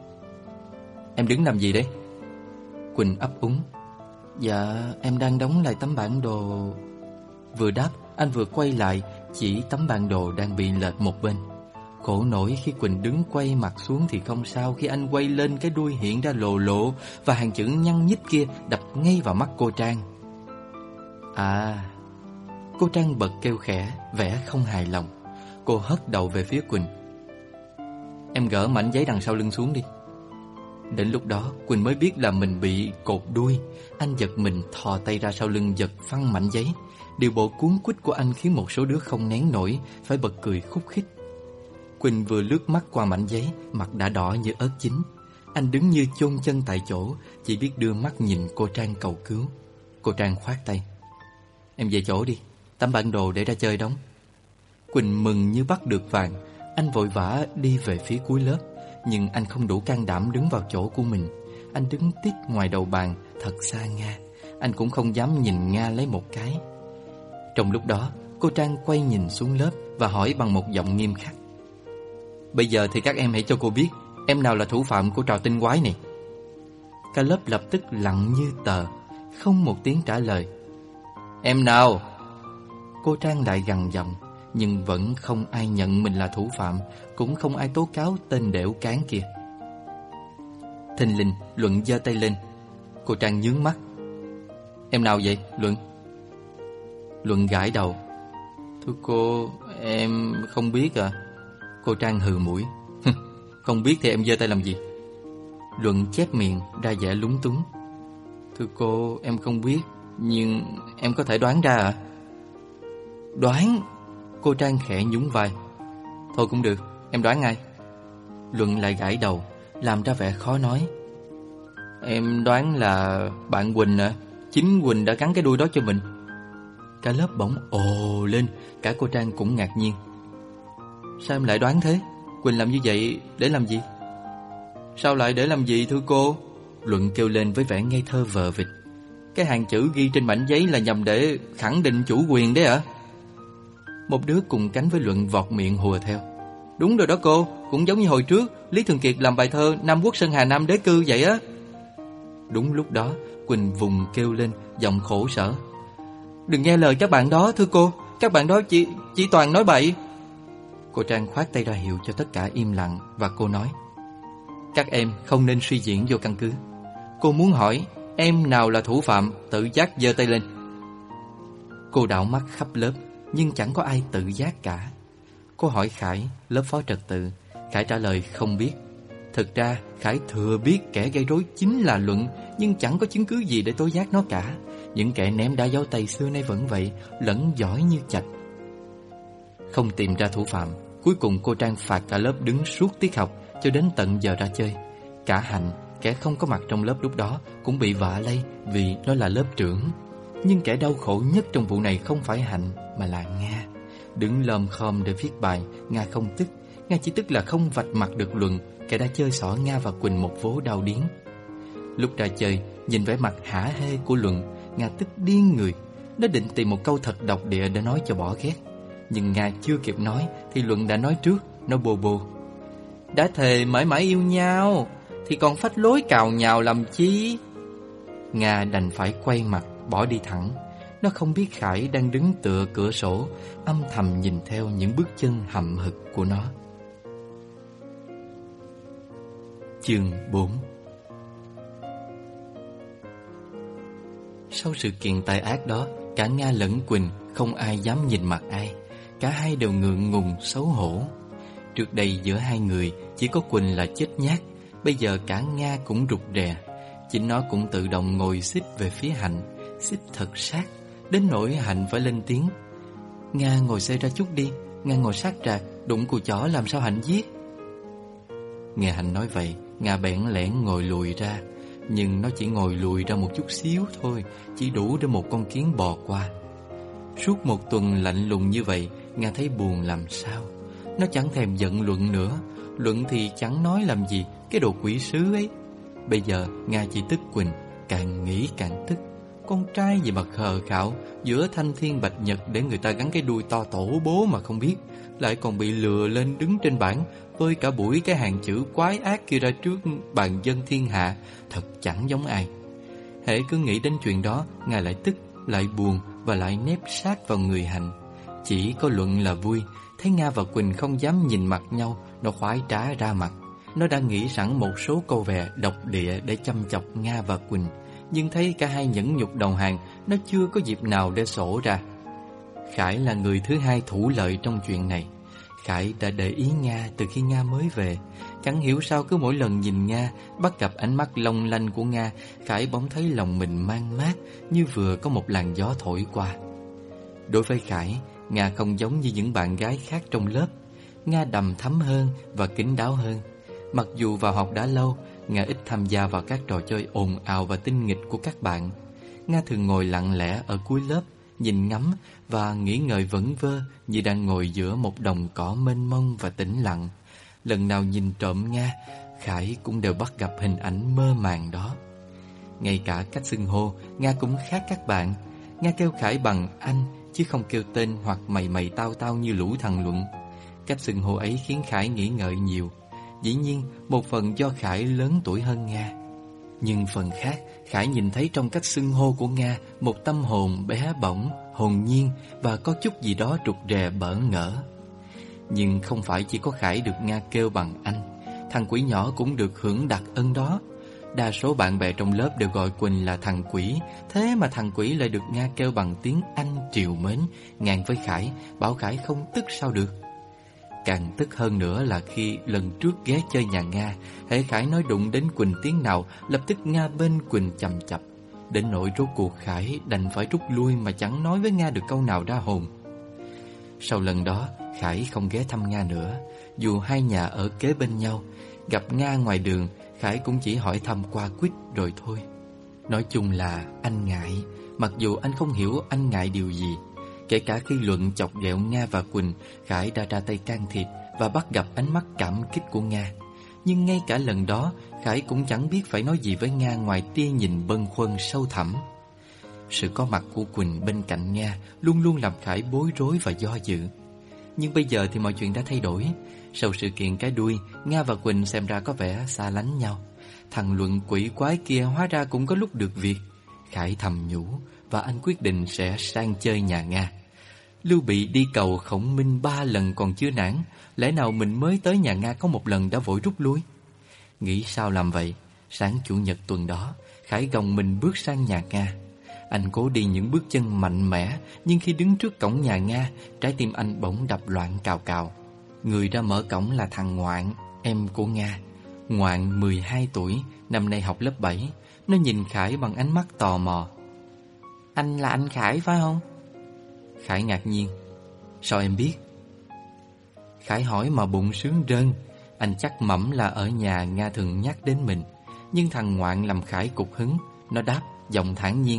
Em đứng làm gì đấy? Quỳnh ấp úng. Dạ em đang đóng lại tấm bản đồ. Vừa đáp, anh vừa quay lại, chỉ tấm bản đồ đang bị lệch một bên. Khổ nổi khi Quỳnh đứng quay mặt xuống thì không sao, khi anh quay lên cái đuôi hiện ra lồ lộ, và hàng chữ nhăn nhít kia đập ngay vào mắt cô Trang. À, cô Trang bật kêu khẽ, vẻ không hài lòng. Cô hất đầu về phía Quỳnh. Em gỡ mảnh giấy đằng sau lưng xuống đi. Đến lúc đó Quỳnh mới biết là mình bị cột đuôi. Anh giật mình thò tay ra sau lưng giật phăng mảnh giấy. Điều bộ cuốn quýt của anh khiến một số đứa không nén nổi, phải bật cười khúc khích. Quỳnh vừa lướt mắt qua mảnh giấy, mặt đã đỏ như ớt chín. Anh đứng như chôn chân tại chỗ, chỉ biết đưa mắt nhìn cô Trang cầu cứu. Cô Trang khoát tay. Em về chỗ đi, tấm bản đồ để ra chơi đóng. Quỳnh mừng như bắt được vàng. Anh vội vã đi về phía cuối lớp, nhưng anh không đủ can đảm đứng vào chỗ của mình. Anh đứng tít ngoài đầu bàn, thật xa Nga. Anh cũng không dám nhìn Nga lấy một cái. Trong lúc đó, cô Trang quay nhìn xuống lớp và hỏi bằng một giọng nghiêm khắc. Bây giờ thì các em hãy cho cô biết em nào là thủ phạm của trò tinh quái này. Cả lớp lập tức lặng như tờ, không một tiếng trả lời. Em nào? Cô Trang lại gằn giọng, nhưng vẫn không ai nhận mình là thủ phạm, cũng không ai tố cáo tên đẻo cán kia. Thình lình, Luận giơ tay lên. Cô Trang nhướng mắt. Em nào vậy, Luận? Luận gãi đầu. Thưa cô, em không biết ạ. Cô Trang hừ mũi. Không biết thì em giơ tay làm gì? Luận chép miệng ra vẻ lúng túng. Thưa cô, em không biết, nhưng em có thể đoán ra ạ. Đoán? Cô Trang khẽ nhún vai. Thôi cũng được, em đoán ngay. Luận lại gãi đầu, làm ra vẻ khó nói. Em đoán là bạn Quỳnh ạ. Chính Quỳnh đã cắn cái đuôi đó cho mình. Cả lớp bỗng ồ lên, cả cô Trang cũng ngạc nhiên. Sao em lại đoán thế? Quỳnh làm như vậy để làm gì? Sao lại để làm gì thưa cô? Luận kêu lên với vẻ ngây thơ vờ vịt. Cái hàng chữ ghi trên mảnh giấy là nhằm để khẳng định chủ quyền đấy ạ. Một đứa cùng cánh với Luận vọt miệng hùa theo. Đúng rồi đó cô, cũng giống như hồi trước Lý Thường Kiệt làm bài thơ Nam Quốc Sơn Hà Nam Đế Cư vậy á. Đúng lúc đó Quỳnh vùng kêu lên, giọng khổ sở. Đừng nghe lời các bạn đó thưa cô, các bạn đó chỉ toàn nói bậy. Cô Trang khoát tay ra hiệu cho tất cả im lặng, và cô nói. Các em không nên suy diễn vô căn cứ. Cô muốn hỏi em nào là thủ phạm, tự giác giơ tay lên. Cô đảo mắt khắp lớp, nhưng chẳng có ai tự giác cả. Cô hỏi Khải, lớp phó trật tự. Khải trả lời không biết. Thực ra Khải thừa biết kẻ gây rối chính là Luận, nhưng chẳng có chứng cứ gì để tố giác nó cả. Những kẻ ném đá dấu tay xưa nay vẫn vậy, lẫn giỏi như chạch. Không tìm ra thủ phạm, cuối cùng cô Trang phạt cả lớp đứng suốt tiết học cho đến tận giờ ra chơi. Cả Hạnh, kẻ không có mặt trong lớp lúc đó, cũng bị vạ lây vì nó là lớp trưởng. Nhưng kẻ đau khổ nhất trong vụ này không phải Hạnh, mà là Nga. Đứng lom khom để viết bài, Nga không tức. Nga chỉ tức là không vạch mặt được Luận, kẻ đã chơi xỏ Nga và Quỳnh một vố đau điếng. Lúc ra chơi, nhìn vẻ mặt hả hê của Luận, Nga tức điên người. Nó định tìm một câu thật độc địa để nói cho bỏ ghét. Nhưng Nga chưa kịp nói thì Luận đã nói trước. Nó bô bô. Đã thề mãi mãi yêu nhau thì còn phách lối cào nhào làm chi? Nga đành phải quay mặt bỏ đi thẳng. Nó không biết Khải đang đứng tựa cửa sổ, âm thầm nhìn theo những bước chân hậm hực của nó. Chương 4. Sau sự kiện tai ác đó, cả Nga lẫn Quỳnh không ai dám nhìn mặt ai. Cả hai đều ngượng ngùng xấu hổ. Trước đây giữa hai người chỉ có Quỳnh là chết nhát, bây giờ cả Nga cũng rụt rè. Chính nó cũng tự động ngồi xích về phía Hạnh, xích thật sát, đến nỗi Hạnh phải lên tiếng: Nga ngồi xe ra chút đi. Nga ngồi sát rạc, đụng cùi chỏ làm sao Hạnh giết. Nghe Hạnh nói vậy, Nga bẽn lẽn ngồi lùi ra. Nhưng nó chỉ ngồi lùi ra một chút xíu thôi, chỉ đủ để một con kiến bò qua. Suốt một tuần lạnh lùng như vậy, Nga thấy buồn làm sao. Nó chẳng thèm giận Luận nữa. Luận thì chẳng nói làm gì, cái đồ quỷ sứ ấy. Bây giờ Nga chỉ tức Quỳnh, càng nghĩ càng tức. Con trai gì mà khờ khạo, giữa thanh thiên bạch nhật để người ta gắn cái đuôi to tổ bố mà không biết, lại còn bị lừa lên đứng trên bảng với cả buổi cái hàng chữ quái ác kia ra trước bàn dân thiên hạ, thật chẳng giống ai. Hễ cứ nghĩ đến chuyện đó, Nga lại tức, lại buồn và lại nép sát vào người Hạnh. Chỉ có Luận là vui. Thấy Nga và Quỳnh không dám nhìn mặt nhau, nó khoái trá ra mặt. Nó đã nghĩ sẵn một số câu vè độc địa để châm chọc Nga và Quỳnh, nhưng thấy cả hai nhẫn nhục đầu hàng, nó chưa có dịp nào để sổ ra. Khải là người thứ hai thủ lợi trong chuyện này. Khải đã để ý Nga từ khi Nga mới về. Chẳng hiểu sao cứ mỗi lần nhìn Nga, bắt gặp ánh mắt long lanh của Nga, Khải bỗng thấy lòng mình man mát, như vừa có một làn gió thổi qua. Đối với Khải, Nga không giống như những bạn gái khác trong lớp. Nga đằm thắm hơn và kín đáo hơn. Mặc dù vào học đã lâu, Nga ít tham gia vào các trò chơi ồn ào và tinh nghịch của các bạn. Nga thường ngồi lặng lẽ ở cuối lớp, nhìn ngắm và nghĩ ngợi vẩn vơ như đang ngồi giữa một đồng cỏ mênh mông và tĩnh lặng. Lần nào nhìn trộm Nga, Khải cũng đều bắt gặp hình ảnh mơ màng đó. Ngay cả cách xưng hô, Nga cũng khác các bạn. Nga kêu Khải bằng anh, chứ không kêu tên hoặc mày mày tao tao như lũ thằng Luận. Cách xưng hô ấy khiến Khải nghĩ ngợi nhiều. Dĩ nhiên, một phần do Khải lớn tuổi hơn Nga. Nhưng phần khác, Khải nhìn thấy trong cách xưng hô của Nga một tâm hồn bé bỏng, hồn nhiên và có chút gì đó rụt rè bỡ ngỡ. Nhưng không phải chỉ có Khải được Nga kêu bằng anh. Thằng quỷ nhỏ cũng được hưởng đặc ân đó. Đa số bạn bè trong lớp đều gọi Quỳnh là thằng quỷ. Thế mà thằng quỷ lại được Nga kêu bằng tiếng anh trìu mến, ngang với Khải, bảo Khải không tức sao được. Càng tức hơn nữa là khi lần trước ghé chơi nhà Nga, hễ Khải nói đụng đến Quỳnh tiếng nào, lập tức Nga bên Quỳnh chầm chập. Đến nỗi rốt cuộc Khải đành phải rút lui mà chẳng nói với Nga được câu nào ra hồn. Sau lần đó, Khải không ghé thăm Nga nữa. Dù hai nhà ở kế bên nhau, gặp Nga ngoài đường, Khải cũng chỉ hỏi thăm qua quýt rồi thôi. Nói chung là anh ngại, mặc dù anh không hiểu anh ngại điều gì. Kể cả khi Luận chọc ghẹo Nga và Quỳnh, Khải đã ra tay can thiệp và bắt gặp ánh mắt cảm kích của Nga. Nhưng ngay cả lần đó, Khải cũng chẳng biết phải nói gì với Nga ngoài tia nhìn bâng khuâng sâu thẳm. Sự có mặt của Quỳnh bên cạnh Nga luôn luôn làm Khải bối rối và do dự. Nhưng bây giờ thì mọi chuyện đã thay đổi. Sau sự kiện cái đuôi, Nga và Quỳnh xem ra có vẻ xa lánh nhau. Thằng Luận quỷ quái kia hóa ra cũng có lúc được việc. Khải thầm nhủ và anh quyết định sẽ sang chơi nhà Nga. Lưu Bị đi cầu Khổng Minh 3 lần còn chưa nản, lẽ nào mình mới tới nhà Nga có một lần đã vội rút lui? Nghĩ sao làm vậy, sáng Chủ nhật tuần đó, Khải gồng mình bước sang nhà Nga. Anh cố đi những bước chân mạnh mẽ, nhưng khi đứng trước cổng nhà Nga, trái tim anh bỗng đập loạn cào cào. Người ra mở cổng là thằng Ngoạn, em của Nga. Ngoạn 12 tuổi, năm nay học lớp 7. Nó nhìn Khải bằng ánh mắt tò mò. Anh là anh Khải phải không? Khải ngạc nhiên. Sao em biết? Khải hỏi mà bụng sướng rơn. Anh chắc mẩm là ở nhà Nga thường nhắc đến mình. Nhưng thằng Ngoạn làm Khải cục hứng. Nó đáp giọng thản nhiên.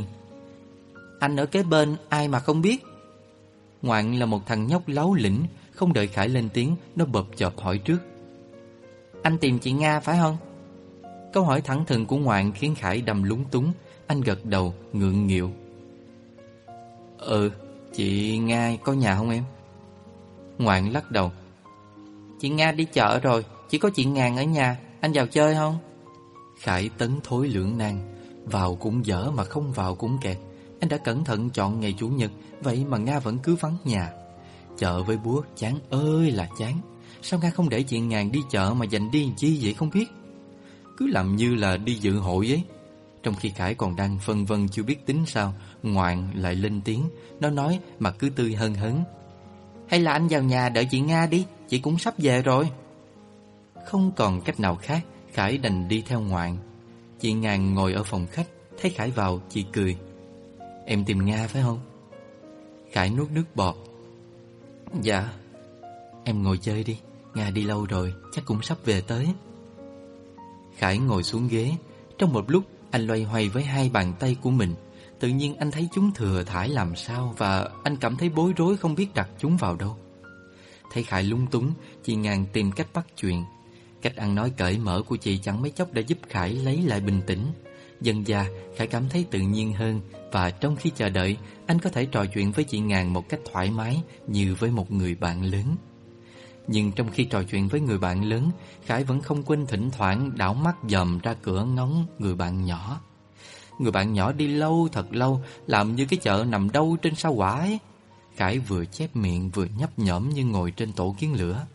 Anh ở kế bên ai mà không biết. Ngoạn là một thằng nhóc láu lĩnh. Không đợi Khải lên tiếng, nó bợp chợp hỏi trước. Anh tìm chị Nga phải không? Câu hỏi thẳng thừng của Ngoạn khiến Khải đâm lúng túng. Anh gật đầu ngượng nghịu. Chị Nga có nhà không em? Ngoạn lắc đầu. Chị Nga đi chợ rồi, chỉ có chị Ngàn ở nhà. Anh vào chơi không? Khải tấn thối lưỡng nan. Vào cũng dở mà không vào cũng kẹt. Anh đã cẩn thận chọn ngày Chủ nhật, vậy mà Nga vẫn cứ vắng nhà. Chợ với búa chán ơi là chán. Sao Nga không để chị Ngàn đi chợ mà dành đi chi vậy không biết? Cứ làm như là đi dự hội ấy. Trong khi Khải còn đang phân vân chưa biết tính sao, Ngoạn lại lên tiếng. Nó nói mà cứ tươi hân hấn: hay là anh vào nhà đợi chị Nga đi, chị cũng sắp về rồi. Không còn cách nào khác, Khải đành đi theo Ngoạn. Chị Ngàn ngồi ở phòng khách, thấy Khải vào, chị cười: em tìm Nga phải không? Khải nuốt nước bọt: dạ. Em ngồi chơi đi, Nga đi lâu rồi, chắc cũng sắp về tới. Khải ngồi xuống ghế. Trong một lúc, anh loay hoay với hai bàn tay của mình. Tự nhiên anh thấy chúng thừa thãi làm sao, và anh cảm thấy bối rối không biết đặt chúng vào đâu. Thấy Khải lúng túng, chị Ngàn tìm cách bắt chuyện. Cách ăn nói cởi mở của chị chẳng mấy chốc đã giúp Khải lấy lại bình tĩnh. Dần dà, Khải cảm thấy tự nhiên hơn, và trong khi chờ đợi, anh có thể trò chuyện với chị Ngàn một cách thoải mái như với một người bạn lớn. Nhưng trong khi trò chuyện với người bạn lớn, Khải vẫn không quên thỉnh thoảng đảo mắt dòm ra cửa ngóng người bạn nhỏ. Người bạn nhỏ đi lâu thật lâu, làm như cái chợ nằm đâu trên sao hỏa ấy. Khải vừa chép miệng vừa nhấp nhổm như ngồi trên tổ kiến lửa.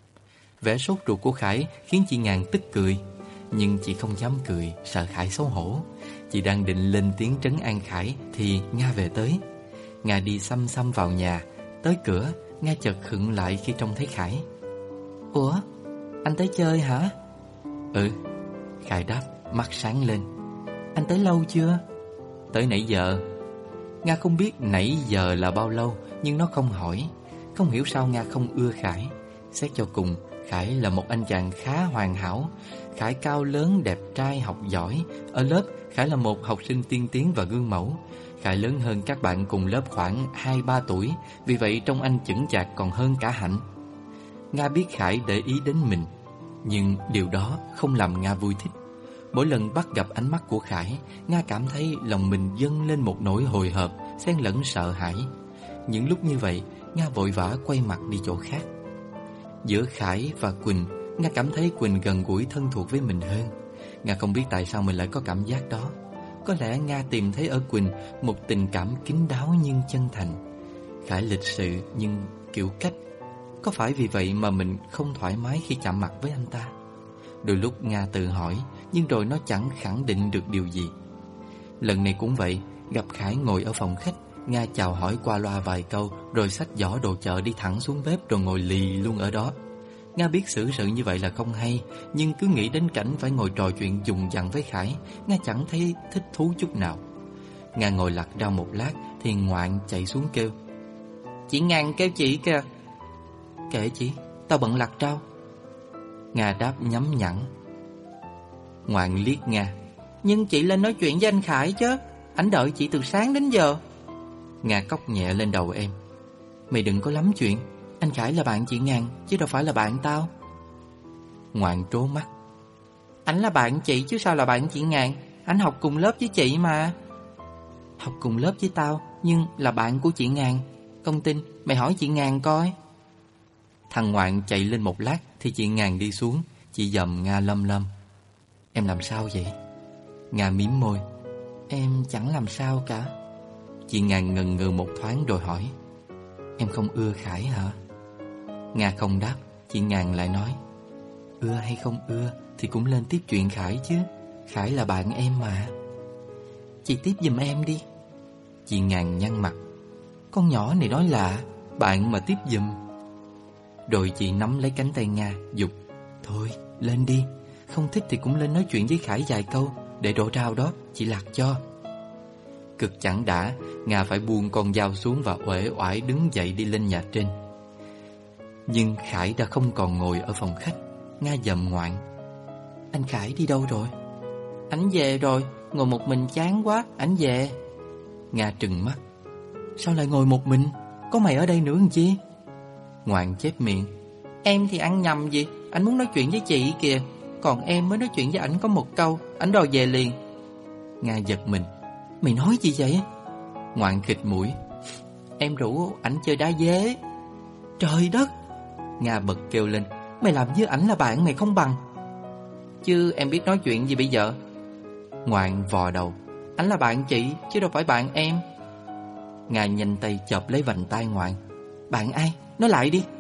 Vẻ sốt ruột của Khải khiến chị Ngàn tức cười, nhưng chị không dám cười, sợ Khải xấu hổ. Chị đang định lên tiếng trấn an Khải thì Nga về tới. Nga đi xăm xăm vào nhà. Tới cửa, Nga chợt khựng lại khi trông thấy Khải. Ủa, anh tới chơi hả? Ừ, Khải đáp, mắt sáng lên. Anh tới lâu chưa? Tới nãy giờ. Nga không biết nãy giờ là bao lâu, nhưng nó không hỏi. Không hiểu sao Nga không ưa Khải. Xét cho cùng, Khải là một anh chàng khá hoàn hảo. Khải cao lớn, đẹp trai, học giỏi. Ở lớp, Khải là một học sinh tiên tiến và gương mẫu. Khải lớn hơn các bạn cùng lớp khoảng 2-3 tuổi, vì vậy trông anh chững chạc còn hơn cả Hạnh. Nga biết Khải để ý đến mình, nhưng điều đó không làm Nga vui thích. Mỗi lần bắt gặp ánh mắt của Khải, Nga cảm thấy lòng mình dâng lên một nỗi hồi hộp, xen lẫn sợ hãi. Những lúc như vậy, Nga vội vã quay mặt đi chỗ khác. Giữa Khải và Quỳnh, Nga cảm thấy Quỳnh gần gũi thân thuộc với mình hơn. Nga không biết tại sao mình lại có cảm giác đó. Có lẽ Nga tìm thấy ở Quỳnh một tình cảm kín đáo nhưng chân thành. Khải lịch sự nhưng kiểu cách. Có phải vì vậy mà mình không thoải mái khi chạm mặt với anh ta? Đôi lúc Nga tự hỏi, nhưng rồi nó chẳng khẳng định được điều gì. Lần này cũng vậy, gặp Khải ngồi ở phòng khách, Nga chào hỏi qua loa vài câu, rồi xách giỏ đồ chợ đi thẳng xuống bếp rồi ngồi lì luôn ở đó. Nga biết xử sự như vậy là không hay, nhưng cứ nghĩ đến cảnh phải ngồi trò chuyện dùng dằng với Khải, Nga chẳng thấy thích thú chút nào. Nga ngồi lặt rau một lát thì Ngoạn chạy xuống kêu: Chị Ngàn kêu chị kìa. Kệ chị, tao bận lặt rau. Nga đáp nhắm nhẵn. Ngoạn liếc Nga: Nhưng chị lên nói chuyện với anh Khải chứ, ảnh đợi chị từ sáng đến giờ. Nga cốc nhẹ lên đầu em: Mày đừng có lắm chuyện, anh Khải là bạn chị Ngàn chứ đâu phải là bạn tao. Ngoạn trố mắt: Ảnh là bạn chị chứ sao là bạn chị Ngàn, ảnh học cùng lớp với chị mà. Học cùng lớp với tao nhưng là bạn của chị Ngàn. Không tin mày hỏi chị Ngàn coi. Thằng Ngoạn chạy lên một lát thì chị Ngàn đi xuống. Chị dòm Nga lâm lâm: Em làm sao vậy? Nga mím môi: Em chẳng làm sao cả. Chị Ngàn ngần ngừ một thoáng rồi hỏi: Em không ưa Khải hả? Nga không đáp. Chị Ngàn lại nói: Ưa hay không ưa thì cũng lên tiếp chuyện Khải chứ, Khải là bạn em mà. Chị tiếp giùm em đi. Chị Ngàn nhăn mặt: Con nhỏ này nói lạ, bạn mà tiếp giùm. Rồi chị nắm lấy cánh tay Nga giục: Thôi lên đi, không thích thì cũng lên nói chuyện với Khải vài câu, để đồ rau đó chị lặt cho. Cực chẳng đã, Nga phải buông con dao xuống và uể oải đứng dậy đi lên nhà trên. Nhưng Khải đã không còn ngồi ở phòng khách. Nga dòm Ngoạn: Anh Khải đi đâu rồi? Ảnh về rồi, ngồi một mình chán quá, ảnh về. Nga trừng mắt: Sao lại ngồi một mình? Có mày ở đây nữa làm chi? Ngoạn chép miệng: Em thì ăn nhầm gì, ảnh muốn nói chuyện với chị kìa. Còn em mới nói chuyện với ảnh có một câu, ảnh đòi về liền. Nga giật mình: Mày nói gì vậy? Ngoạn khịt mũi: Em rủ ảnh chơi đá dế. Trời đất! Nga bật kêu lên: Mày làm với ảnh là bạn mày không bằng. Chứ em biết nói chuyện gì bây giờ? Ngoạn vò đầu: Anh là bạn chị chứ đâu phải bạn em. Nga nhanh tay chộp lấy vành tai Ngoạn. Bạn ai? Nói lại đi.